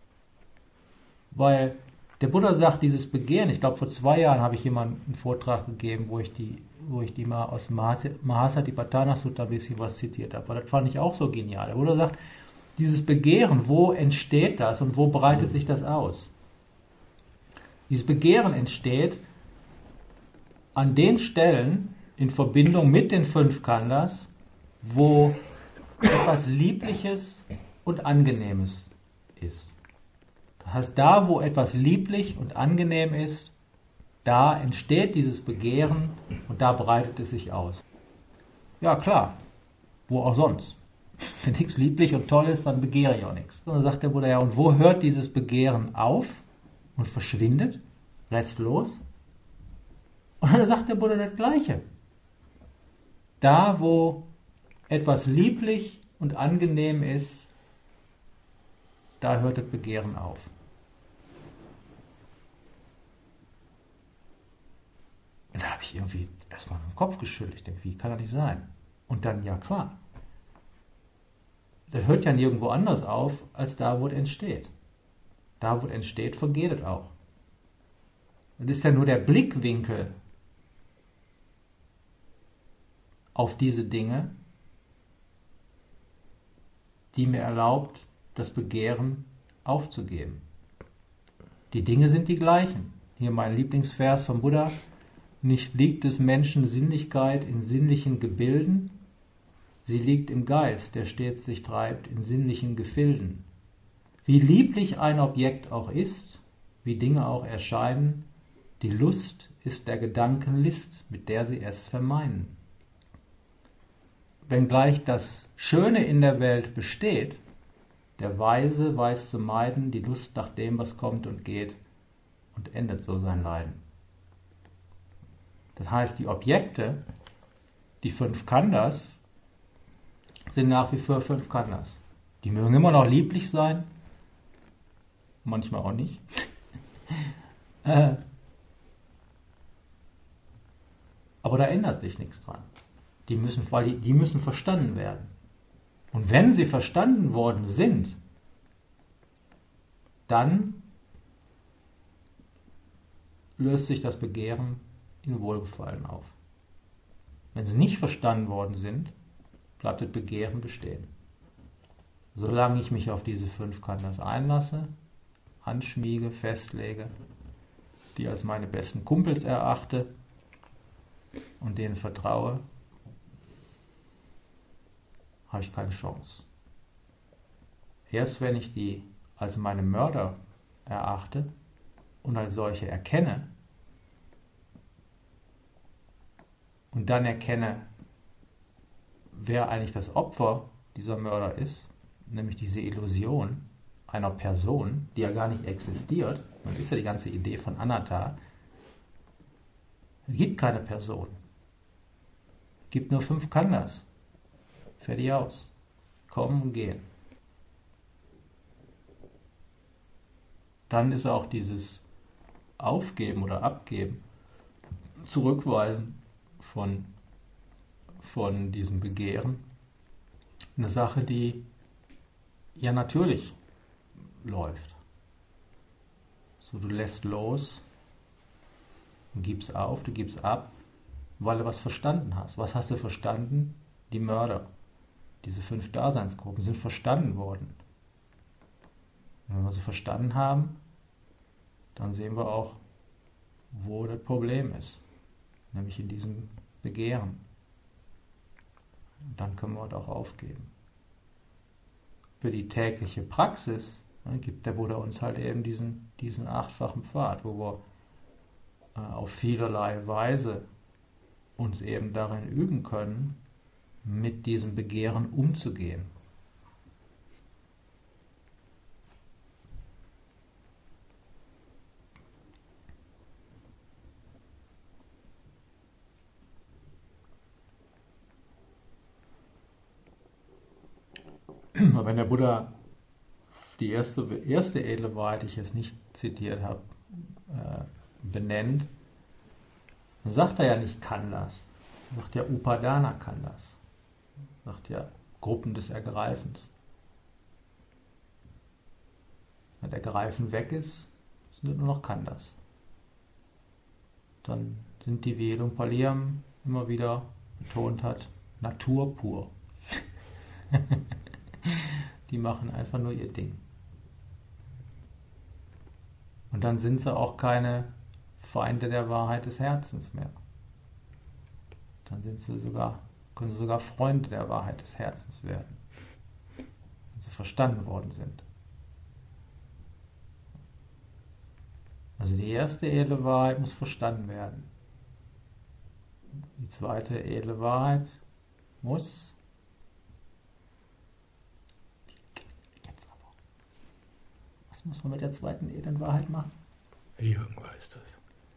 Weil der Buddha sagt, dieses Begehren, ich glaube vor zwei Jahren habe ich jemandem einen Vortrag gegeben, wo ich die, wo ich die mal aus dem Mahasatipatthana Sutta ein bisschen was zitiert habe. Aber das fand ich auch so genial. Der Buddha sagt, dieses Begehren, wo entsteht das und wo breitet sich das aus? Dieses Begehren entsteht an den Stellen in Verbindung mit den fünf Khandhas, wo etwas Liebliches und Angenehmes ist. Das heißt, da, wo etwas lieblich und angenehm ist, da entsteht dieses Begehren und da breitet es sich aus. Ja, klar, wo auch sonst. Wenn nichts lieblich und toll ist, dann begehre ich auch nichts. Und dann sagt der Buddha, ja, und wo hört dieses Begehren auf und verschwindet, restlos? Und dann sagt der Buddha das Gleiche. Da, wo etwas lieblich und angenehm ist, da hört das Begehren auf. Und da habe ich irgendwie erstmal den Kopf geschüttelt. Ich denke, wie kann das nicht sein? Und dann, ja klar, das hört ja nirgendwo anders auf, als da, wo es entsteht. Da, wo es entsteht, vergeht es auch. Das ist ja nur der Blickwinkel auf diese Dinge, die mir erlaubt, das Begehren aufzugeben. Die Dinge sind die gleichen. Hier mein Lieblingsvers vom Buddha. Nicht liegt des Menschen Sinnlichkeit in sinnlichen Gebilden, sie liegt im Geist, der stets sich treibt in sinnlichen Gefilden. Wie lieblich ein Objekt auch ist, wie Dinge auch erscheinen, die Lust ist der Gedanken List, mit der sie es vermeinen. Wenngleich das Schöne in der Welt besteht, der Weise weiß zu meiden die Lust nach dem, was kommt und geht, und endet so sein Leiden. Das heißt, die Objekte, die fünf Khandhas, sind nach wie vor fünf Khandhas. Die mögen immer noch lieblich sein, manchmal auch nicht. äh, aber da ändert sich nichts dran. Die müssen, weil die, die müssen verstanden werden. Und wenn sie verstanden worden sind, dann löst sich das Begehren in Wohlgefallen auf. Wenn sie nicht verstanden worden sind, bleibt das Begehren bestehen. Solange ich mich auf diese fünf Khandhas einlasse, anschmiege, festlege, die als meine besten Kumpels erachte und denen vertraue, habe ich keine Chance. Erst wenn ich die als meine Mörder erachte und als solche erkenne und dann erkenne, wer eigentlich das Opfer dieser Mörder ist, nämlich diese Illusion einer Person, die ja gar nicht existiert. Man ist ja die ganze Idee von Anatta. Es gibt keine Person. Es gibt nur fünf Khandhas. Fertig aus. Kommen und gehen. Dann ist auch dieses Aufgeben oder Abgeben, Zurückweisen von, von diesem Begehren eine Sache, die ja natürlich läuft. So, du lässt los, du gibst auf, du gibst ab, weil du was verstanden hast. Was hast du verstanden? Die Mörder. Diese fünf Daseinsgruppen sind verstanden worden. Und wenn wir sie verstanden haben, dann sehen wir auch, wo das Problem ist. Nämlich in diesem Begehren. Und dann können wir es auch aufgeben. Für die tägliche Praxis ne, gibt der Buddha uns halt eben diesen, diesen achtfachen Pfad, wo wir äh, auf vielerlei Weise uns eben darin üben können, mit diesem Begehren umzugehen. Aber wenn der Buddha die erste, erste edle Wahrheit, die ich jetzt nicht zitiert habe, äh, benennt, dann sagt er ja nicht Khandhas, er sagt ja Upadana Khandhas. Sagt ja Gruppen des Ergreifens. Wenn der Ergreifen weg ist, sind nur noch Khandhas. Dann sind die, wie Elung Paliam immer wieder betont hat, Natur pur. Die machen einfach nur ihr Ding. Und dann sind sie auch keine Feinde der Wahrheit des Herzens mehr. Dann sind sie sogar können sie sogar Freunde der Wahrheit des Herzens werden, wenn sie verstanden worden sind. Also die erste edle Wahrheit muss verstanden werden. Die zweite edle Wahrheit muss Was muss man mit der zweiten edlen Wahrheit machen? Jürgen weiß das.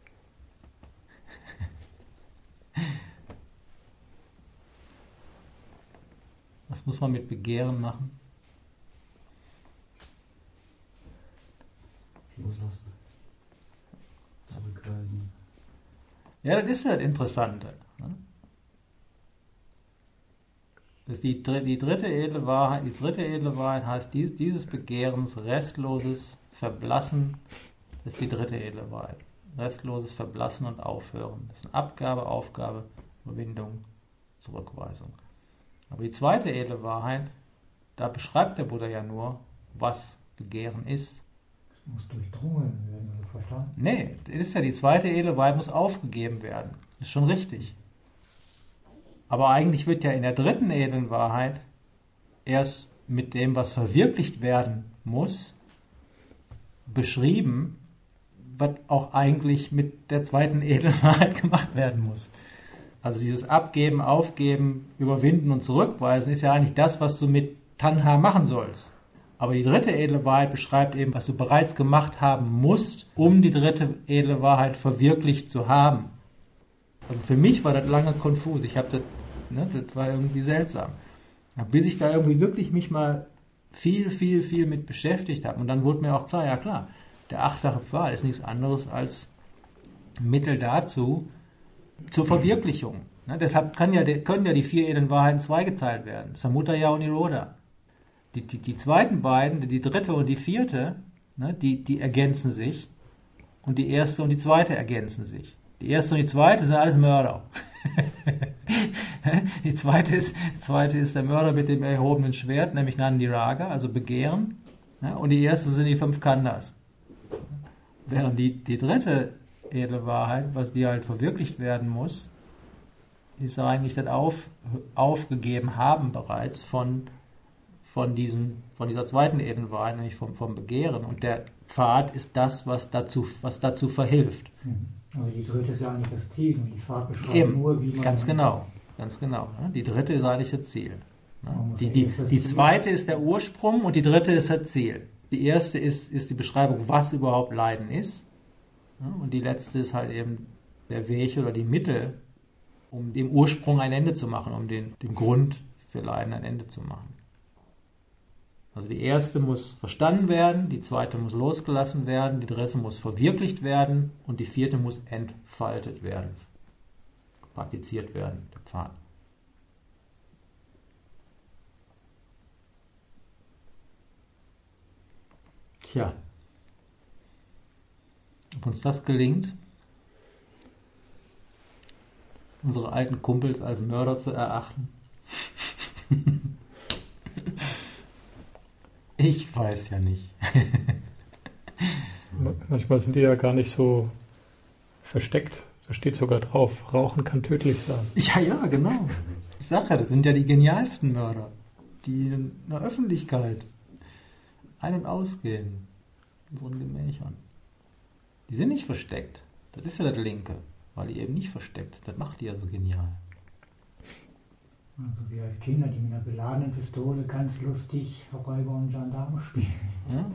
Was muss man mit Begehren machen? Loslassen. Zurückweisen. Ja, das ist das Interessante. Das ist die, die dritte edle Wahrheit, die dritte edle Wahrheit heißt dies, dieses Begehrens restloses Verblassen. Das ist die dritte edle Wahrheit. Restloses Verblassen und Aufhören. Das ist eine Abgabe, Aufgabe, Überwindung, Zurückweisung. Aber die zweite edle Wahrheit, da beschreibt der Buddha ja nur, was Begehren ist. Es muss durchdrungen werden, also verstanden? Nee, das ist ja die zweite edle Wahrheit, muss aufgegeben werden. Ist schon richtig. Aber eigentlich wird ja in der dritten edlen Wahrheit erst mit dem, was verwirklicht werden muss, beschrieben, was auch eigentlich mit der zweiten edlen Wahrheit gemacht werden muss. Also dieses Abgeben, Aufgeben, Überwinden und Zurückweisen ist ja eigentlich das, was du mit Tanha machen sollst. Aber die dritte edle Wahrheit beschreibt eben, was du bereits gemacht haben musst, um die dritte edle Wahrheit verwirklicht zu haben. Also für mich war das lange konfus. Ich habe das, ne, das war irgendwie seltsam. Bis ich da irgendwie wirklich mich mal viel, viel, viel mit beschäftigt habe. Und dann wurde mir auch klar, ja klar, der achtfache Pfad ist nichts anderes als Mittel dazu, zur Verwirklichung. Ne, deshalb kann ja, können ja die vier edlen Wahrheiten zweigeteilt werden. Samudaya und Nirodha. Die, die, die zweiten beiden, die dritte und die vierte, ne, die, die ergänzen sich. Und die erste und die zweite ergänzen sich. Die erste und die zweite sind alles Mörder. Die zweite ist, die zweite ist der Mörder mit dem erhobenen Schwert, nämlich Nandiraga, also Begehren. Ja, und die erste sind die fünf Khandhas. Während die, die dritte edle Wahrheit, was die halt verwirklicht werden muss, ist eigentlich das auf, aufgegeben haben bereits von, von, diesem, von dieser zweiten edlen Wahrheit, nämlich vom, vom Begehren. Und der Pfad ist das, was dazu, was dazu verhilft. Also die dritte ist ja eigentlich das Ziel und die Pfad beschreibt Eben, nur, wie man... ganz genau, ganz genau. Ne? Die dritte ist eigentlich das Ziel. Ne? Die, die, das die Ziel. zweite ist der Ursprung und die dritte ist das Ziel. Die erste ist, ist die Beschreibung, was überhaupt Leiden ist. Ne? Und die letzte ist halt eben der Weg oder die Mittel, um dem Ursprung ein Ende zu machen, um den, dem Grund für Leiden ein Ende zu machen. Also die erste muss verstanden werden, die zweite muss losgelassen werden, die dritte muss verwirklicht werden und die vierte muss entfaltet werden, praktiziert werden, der Pfad. Tja, ob uns das gelingt, unsere alten Kumpels als Mörder zu erachten? Ich weiß ja nicht. Manchmal sind die ja gar nicht so versteckt. Da steht sogar drauf, Rauchen kann tödlich sein. Ja, ja, genau. Ich sage ja, das sind ja die genialsten Mörder, die in der Öffentlichkeit ein- und ausgehen, in unseren Gemächern. Die sind nicht versteckt. Das ist ja das Linke, weil die eben nicht versteckt sind. Das macht die ja so genial. Also wie als Kinder, die mit einer beladenen Pistole ganz lustig Räuber und Gendarme spielen. Ja?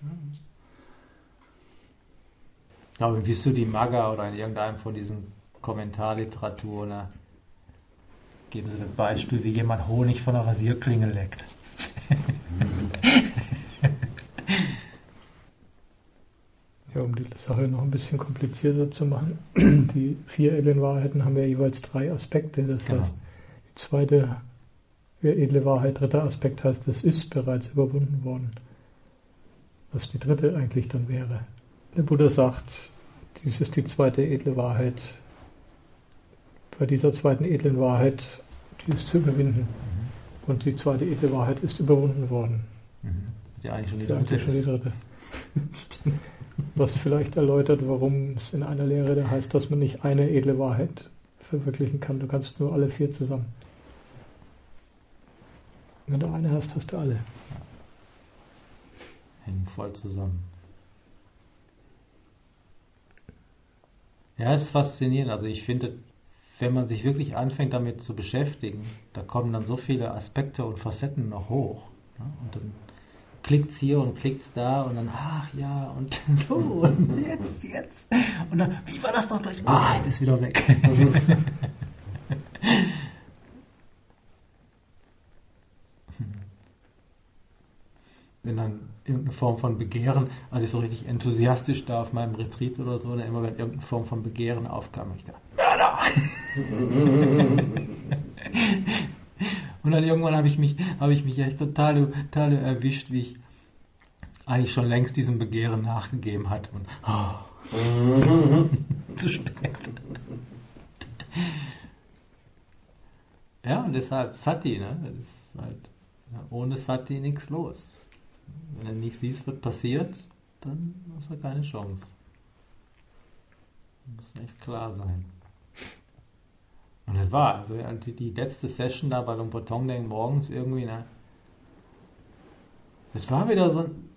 Ich glaube, wie du die Maga oder in irgendeinem von diesen Kommentarliteraturen, ne, geben sie das Beispiel, wie jemand Honig von einer Rasierklinge leckt. Ja, um die Sache noch ein bisschen komplizierter zu machen, die vier edlen Wahrheiten haben ja jeweils drei Aspekte. Das Genau. heißt, die zweite edle Wahrheit, dritter Aspekt heißt, es ist bereits überwunden worden. Was die dritte eigentlich dann wäre. Der Buddha sagt, dies ist die zweite edle Wahrheit. Bei dieser zweiten edlen Wahrheit, die ist zu überwinden. Mhm. Und die zweite edle Wahrheit ist überwunden worden. Mhm. Ja, eigentlich schon die Das ist dritte. eigentlich schon die dritte. Was vielleicht erläutert, warum es in einer Lehre da heißt, dass man nicht eine edle Wahrheit verwirklichen kann. Du kannst nur alle vier zusammen. Wenn du eine hast, hast du alle. Hängen voll zusammen. Ja, es ist faszinierend. Also ich finde, wenn man sich wirklich anfängt damit zu beschäftigen, da kommen dann so viele Aspekte und Facetten noch hoch. Ja? Und dann klickt's hier und klickt's da und dann, ach ja, und so, und jetzt, jetzt. Und dann, wie war das doch gleich? Ah, jetzt ist wieder weg. Wenn dann irgendeine Form von Begehren, als ich so richtig enthusiastisch da auf meinem Retreat oder so, dann immer wenn irgendeine Form von Begehren aufkam, ich dachte, Mörder! Und dann irgendwann habe ich mich, habe ich mich echt total, total erwischt, wie ich eigentlich schon längst diesem Begehren nachgegeben hat und oh, zu spät. Ja, und deshalb Sati, ne? Das ist halt, ja, ohne Sati nichts los. Wenn du nicht siehst, was passiert, dann hast du keine Chance. Das muss echt klar sein. Und das war, also die, die letzte Session da bei Lumpur Thongdeng morgens irgendwie, ne? Das war wieder so ein,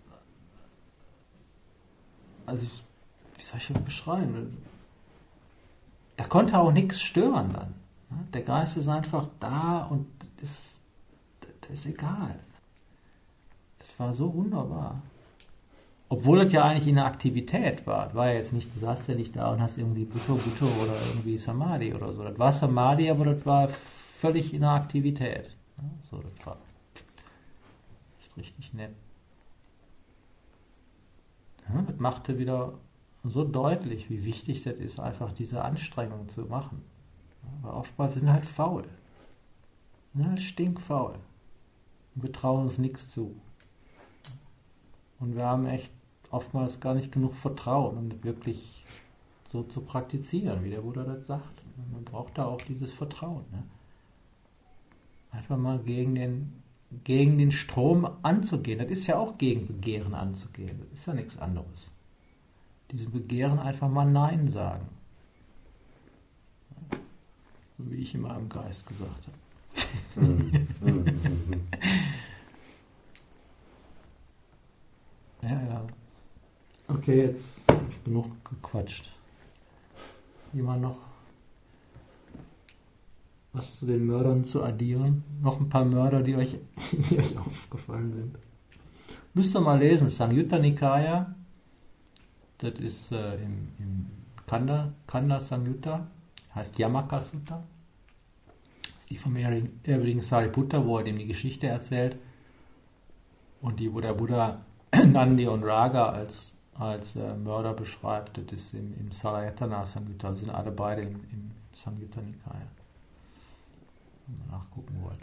also ich, wie soll ich das beschreiben? Da konnte auch nichts stören dann. Ne? Der Geist ist einfach da und ist, das ist egal. Das war so wunderbar. Obwohl das ja eigentlich in der Aktivität war. Das war ja jetzt nicht, du saßt ja nicht da und hast irgendwie Butto, Butto oder irgendwie Samadhi oder so. Das war Samadhi, aber das war völlig in der Aktivität. So, das war echt richtig nett. Ja, das machte wieder so deutlich, wie wichtig das ist, einfach diese Anstrengung zu machen. Ja, weil oftmals sind wir halt faul. Wir sind halt stinkfaul. Und wir trauen uns nichts zu. Und wir haben echt oftmals gar nicht genug Vertrauen, um das wirklich so zu praktizieren, wie der Buddha das sagt. Man braucht da auch dieses Vertrauen. Ne? Einfach mal gegen den, gegen den Strom anzugehen. Das ist ja auch gegen Begehren anzugehen. Das ist ja nichts anderes. Diesem Begehren einfach mal Nein sagen. So wie ich in meinem Geist gesagt habe. Ja, ja. Okay, jetzt habe ich genug gequatscht. Jemand noch was zu den Mördern zu addieren? Noch ein paar Mörder, die euch, die euch aufgefallen sind. Müsst ihr mal lesen. Samyutta Nikaya. Das ist äh, im, im Kanda, Kanda Samyutta. Heißt Yamaka Sutta. Das ist die vom ewigen Sariputta, wo er dem die Geschichte erzählt. Und die, wo der Buddha Nandi und Raga als, als äh, Mörder beschreibt, das ist im, im Sarayatana Samyutta, sind alle beide im, im Samyutta Nikaya. Wenn man nachgucken wollt.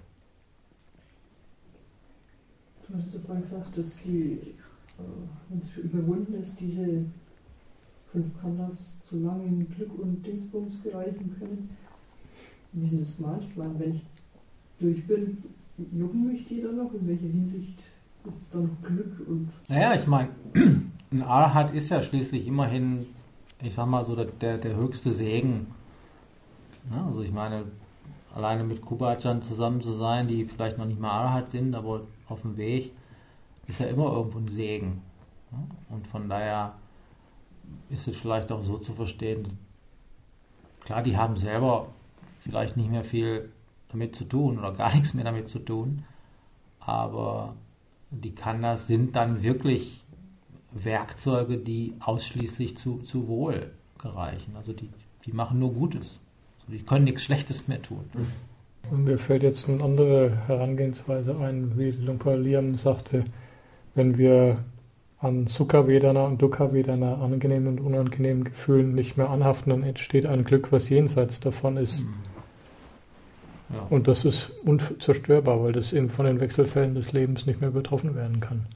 Du hattest ja vorhin gesagt, dass die, äh, wenn es schon überwunden ist, diese fünf Khandas zu lange in Glück und Dingsbums gereichen können. Wie sind das gemeint? Ich meine, wenn ich durch bin, jucken mich die dann noch? In welcher Hinsicht ist es dann Glück und... Naja, ich meine, ein Arhat ist ja schließlich immerhin, ich sag mal so, der, der höchste Segen. Ja, also ich meine, alleine mit Kubachan zusammen zu sein, die vielleicht noch nicht mal Arhat sind, aber auf dem Weg, ist ja immer irgendwo ein Segen. Ja, und von daher ist es vielleicht auch so zu verstehen, klar, die haben selber vielleicht nicht mehr viel damit zu tun oder gar nichts mehr damit zu tun, aber die Khandas sind dann wirklich Werkzeuge, die ausschließlich zu, zu Wohl gereichen. Also die, die machen nur Gutes. Also die können nichts Schlechtes mehr tun. Und mir fällt jetzt eine andere Herangehensweise ein, wie Lumpur Liam sagte, wenn wir an Sukha Vedana und Dukkha Vedana, angenehmen und unangenehmen Gefühlen nicht mehr anhaften, dann entsteht ein Glück, was jenseits davon ist. Ja. Und das ist unzerstörbar, weil das eben von den Wechselfällen des Lebens nicht mehr übertroffen werden kann.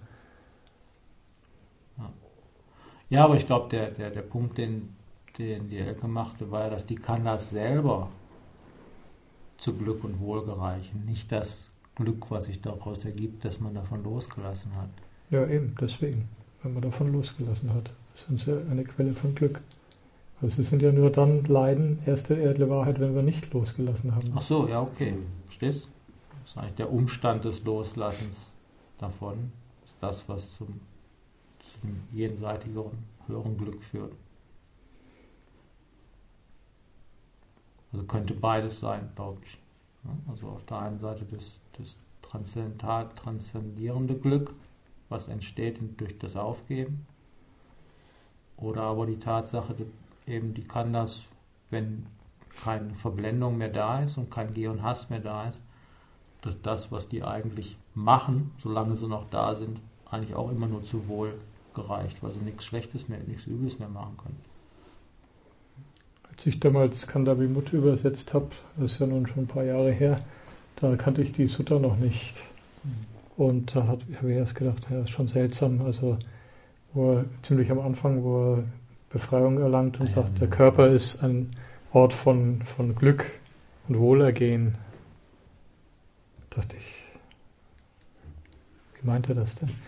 Ja, ja, aber ich glaube, der, der, der Punkt, den, den die Elke machte, war ja, dass die Khandas selber zu Glück und Wohl gereichen. Nicht das Glück, was sich daraus ergibt, dass man davon losgelassen hat. Ja, eben, deswegen, wenn man davon losgelassen hat. Das ist ja eine Quelle von Glück. Also es sind ja nur dann Leiden, erste edle Wahrheit, wenn wir nicht losgelassen haben. Ach so, ja, okay. Verstehst? Das ist eigentlich der Umstand des Loslassens davon. Das ist das, was zum, zum jenseitigeren, höheren Glück führt. Also könnte beides sein, glaube ich. Also auf der einen Seite das, das transzendental, transzendierende Glück was entsteht durch das Aufgeben. Oder aber die Tatsache, eben die Khandhas, wenn keine Verblendung mehr da ist und kein Gier und Hass mehr da ist, dass das, was die eigentlich machen, solange sie noch da sind, eigentlich auch immer nur zu Wohl gereicht, weil sie nichts Schlechtes mehr, nichts Übles mehr machen können. Als ich damals Khandha Vimutthi übersetzt habe, das ist ja nun schon ein paar Jahre her, da kannte ich die Sutta noch nicht. Und da habe ich erst gedacht, ja, das ist schon seltsam, also wo er ziemlich am Anfang, wo er Befreiung erlangt und ja, sagt, ja. der Körper ist ein Ort von, von Glück und Wohlergehen. Da dachte ich, wie meint er das denn?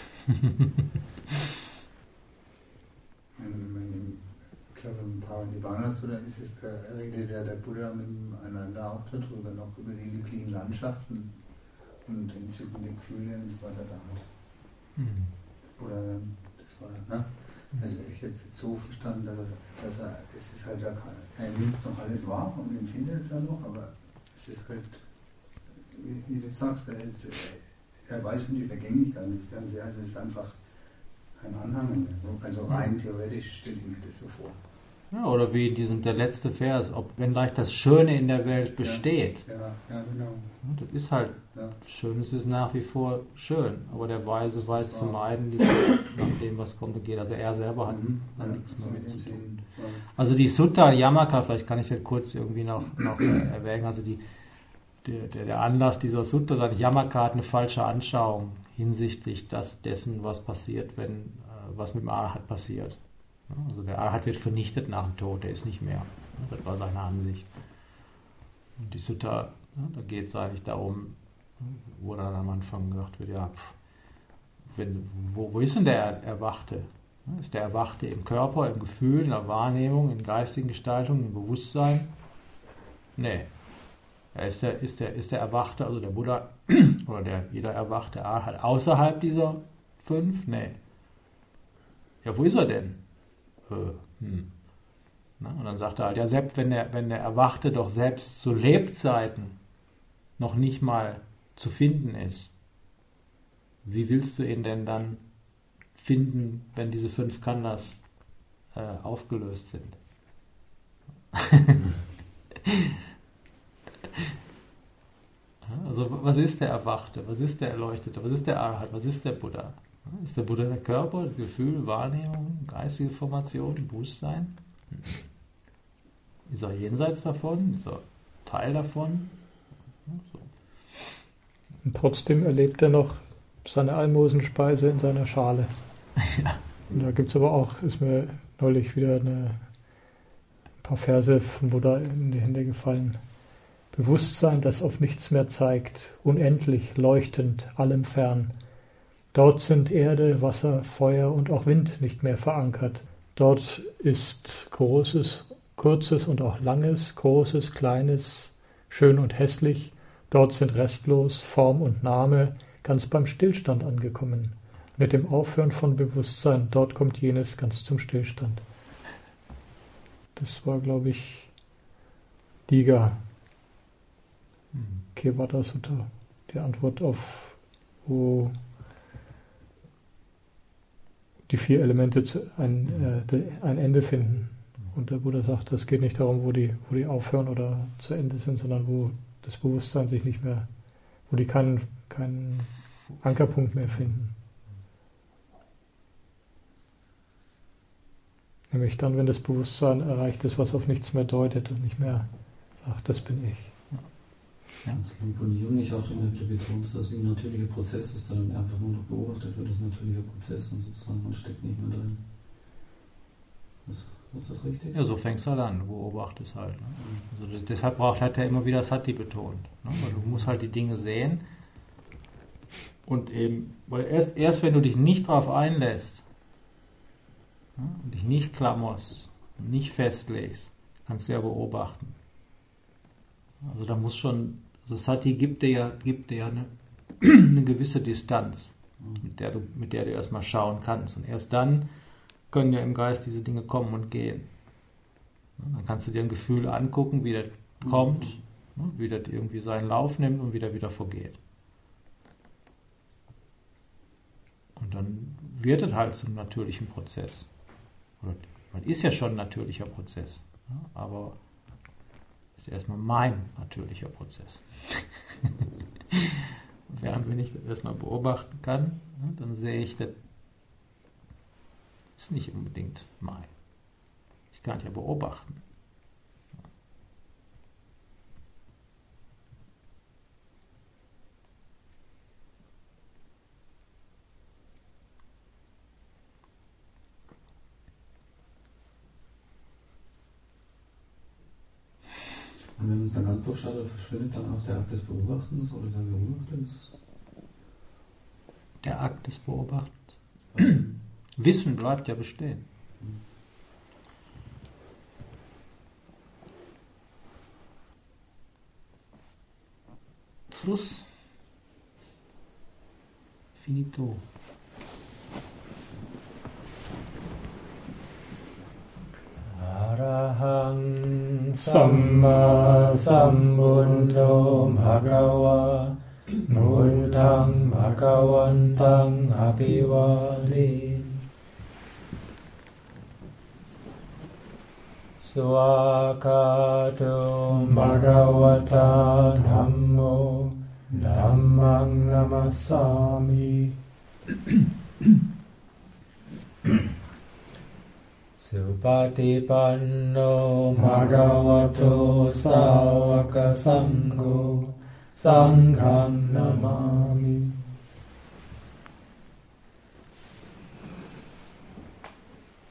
Ich glaube, im Parinibbana Sutta ist es, da redet ja der Buddha miteinander auch darüber, noch über die lieblichen Landschaften und entzückende Gefühle, was er da hat. Mhm. Oder das war, ne? Also ich jetzt so verstanden, dass er, dass er es ist halt, er nimmt noch alles wahr und empfindet es dann noch, aber es ist halt, wie, wie du sagst, er, ist, er weiß um die Vergänglichkeit des Ganzen, also es ist einfach kein Anhang mehr. Also rein theoretisch stelle ich mir das so vor. Ja, oder wie in diesem, der letzte Vers, ob wenngleich das Schöne in der Welt besteht. Ja, ja, ja genau. Ja, das ist halt, ja. Schönes ist nach wie vor schön, aber der Weise weiß so. zu meiden, die, nach dem, was kommt und geht. Also er selber hat Mhm. dann ja, nichts so mehr mit zu tun. Sinn. Ja. Also die Sutta Yamaka, vielleicht kann ich das kurz irgendwie noch, noch erwähnen, also die, der, der, der Anlass dieser Sutta, sagt, Yamaka hat eine falsche Anschauung hinsichtlich das, dessen, was passiert, wenn, äh, was mit dem Arhat passiert. Also der Arhat wird vernichtet nach dem Tod, der ist nicht mehr. Das war seine Ansicht. Und die Sutta, da geht es eigentlich darum, wo dann am Anfang gesagt wird, ja, wenn, wo, wo ist denn der Erwachte? Ist der Erwachte im Körper, im Gefühl, in der Wahrnehmung, in geistigen Gestaltung, im Bewusstsein? Nee. Er ist der, ist der, ist der Erwachte, also der Buddha oder der, jeder Erwachte Arhat außerhalb dieser fünf? Nee. Ja, wo ist er denn? Äh, hm. Na, und dann sagt er halt, ja, selbst wenn der, wenn der Erwachte doch selbst zu Lebzeiten noch nicht mal zu finden ist, wie willst du ihn denn dann finden, wenn diese fünf Khandhas äh, aufgelöst sind? Also was ist der Erwachte? Was ist der Erleuchtete? Was ist der Arhat? Was ist der Buddha? Ist der Buddha der Körper, Gefühl, Wahrnehmung, geistige Formation, Bewusstsein? Ist er jenseits davon? Ist er Teil davon? So. Und trotzdem erlebt er noch seine Almosenspeise in seiner Schale. Ja. Und da gibt es aber auch, ist mir neulich wieder eine, ein paar Verse vom Buddha in die Hände gefallen. Bewusstsein, das auf nichts mehr zeigt, unendlich, leuchtend, allem fern. Dort sind Erde, Wasser, Feuer und auch Wind nicht mehr verankert. Dort ist Großes, Kurzes und auch Langes, Großes, Kleines, schön und hässlich. Dort sind restlos Form und Name ganz beim Stillstand angekommen. Mit dem Aufhören von Bewusstsein, dort kommt jenes ganz zum Stillstand. Das war, glaube ich, Diga, Kevada Sutta, die Antwort auf, wo die vier Elemente zu, ein, äh, ein Ende finden. Und der Buddha sagt, es geht nicht darum, wo die, wo die aufhören oder zu Ende sind, sondern wo das Bewusstsein sich nicht mehr, wo die keinen, keinen Ankerpunkt mehr finden. Nämlich dann, wenn das Bewusstsein erreicht ist, was auf nichts mehr deutet und nicht mehr sagt, das bin ich. Ja. Das von Jung nicht auch immer betont, dass das wie ein natürlicher Prozess ist, der dann einfach nur noch beobachtet wird, das natürliche Prozess und sozusagen man steckt nicht mehr drin. Ist, ist das richtig? Ja, so fängst du halt an, du beobachtest halt. Ne? Also deshalb braucht, hat er immer wieder Sati betont. Ne? Weil du musst halt die Dinge sehen und eben, weil erst, erst wenn du dich nicht darauf einlässt, ne? Und dich nicht klammerst und nicht festlegst, kannst du ja beobachten. Also da muss schon, also Sati gibt dir ja, gibt dir ja eine, eine gewisse Distanz, mit der du, mit der du erstmal schauen kannst. Und erst dann können ja im Geist diese Dinge kommen und gehen. Dann kannst du dir ein Gefühl angucken, wie das kommt, wie das irgendwie seinen Lauf nimmt und wieder wieder vergeht. dann wird es halt zum natürlichen Prozess. Oder man ist ja schon ein natürlicher Prozess, ja, aber ist erstmal mein natürlicher Prozess. Während wenn ich das erstmal beobachten kann, ja, dann sehe ich, das ist nicht unbedingt mein. Ich kann es ja beobachten. Und wenn man es dann ganz durchschaut, verschwindet dann auch der Akt des Beobachtens oder der Beobachtens? Der Akt des Beobachtens. Mhm. Wissen bleibt ja bestehen. Mhm. Schluss. Finito. Arahang Samma Sambuddho Bhagava Buddhang Bhagavantang Abhivali Swakato Bhagavata Dhammo Dhammang Namassami Supatipanno Bhagavato Sāvaka Sangho Sangham Namami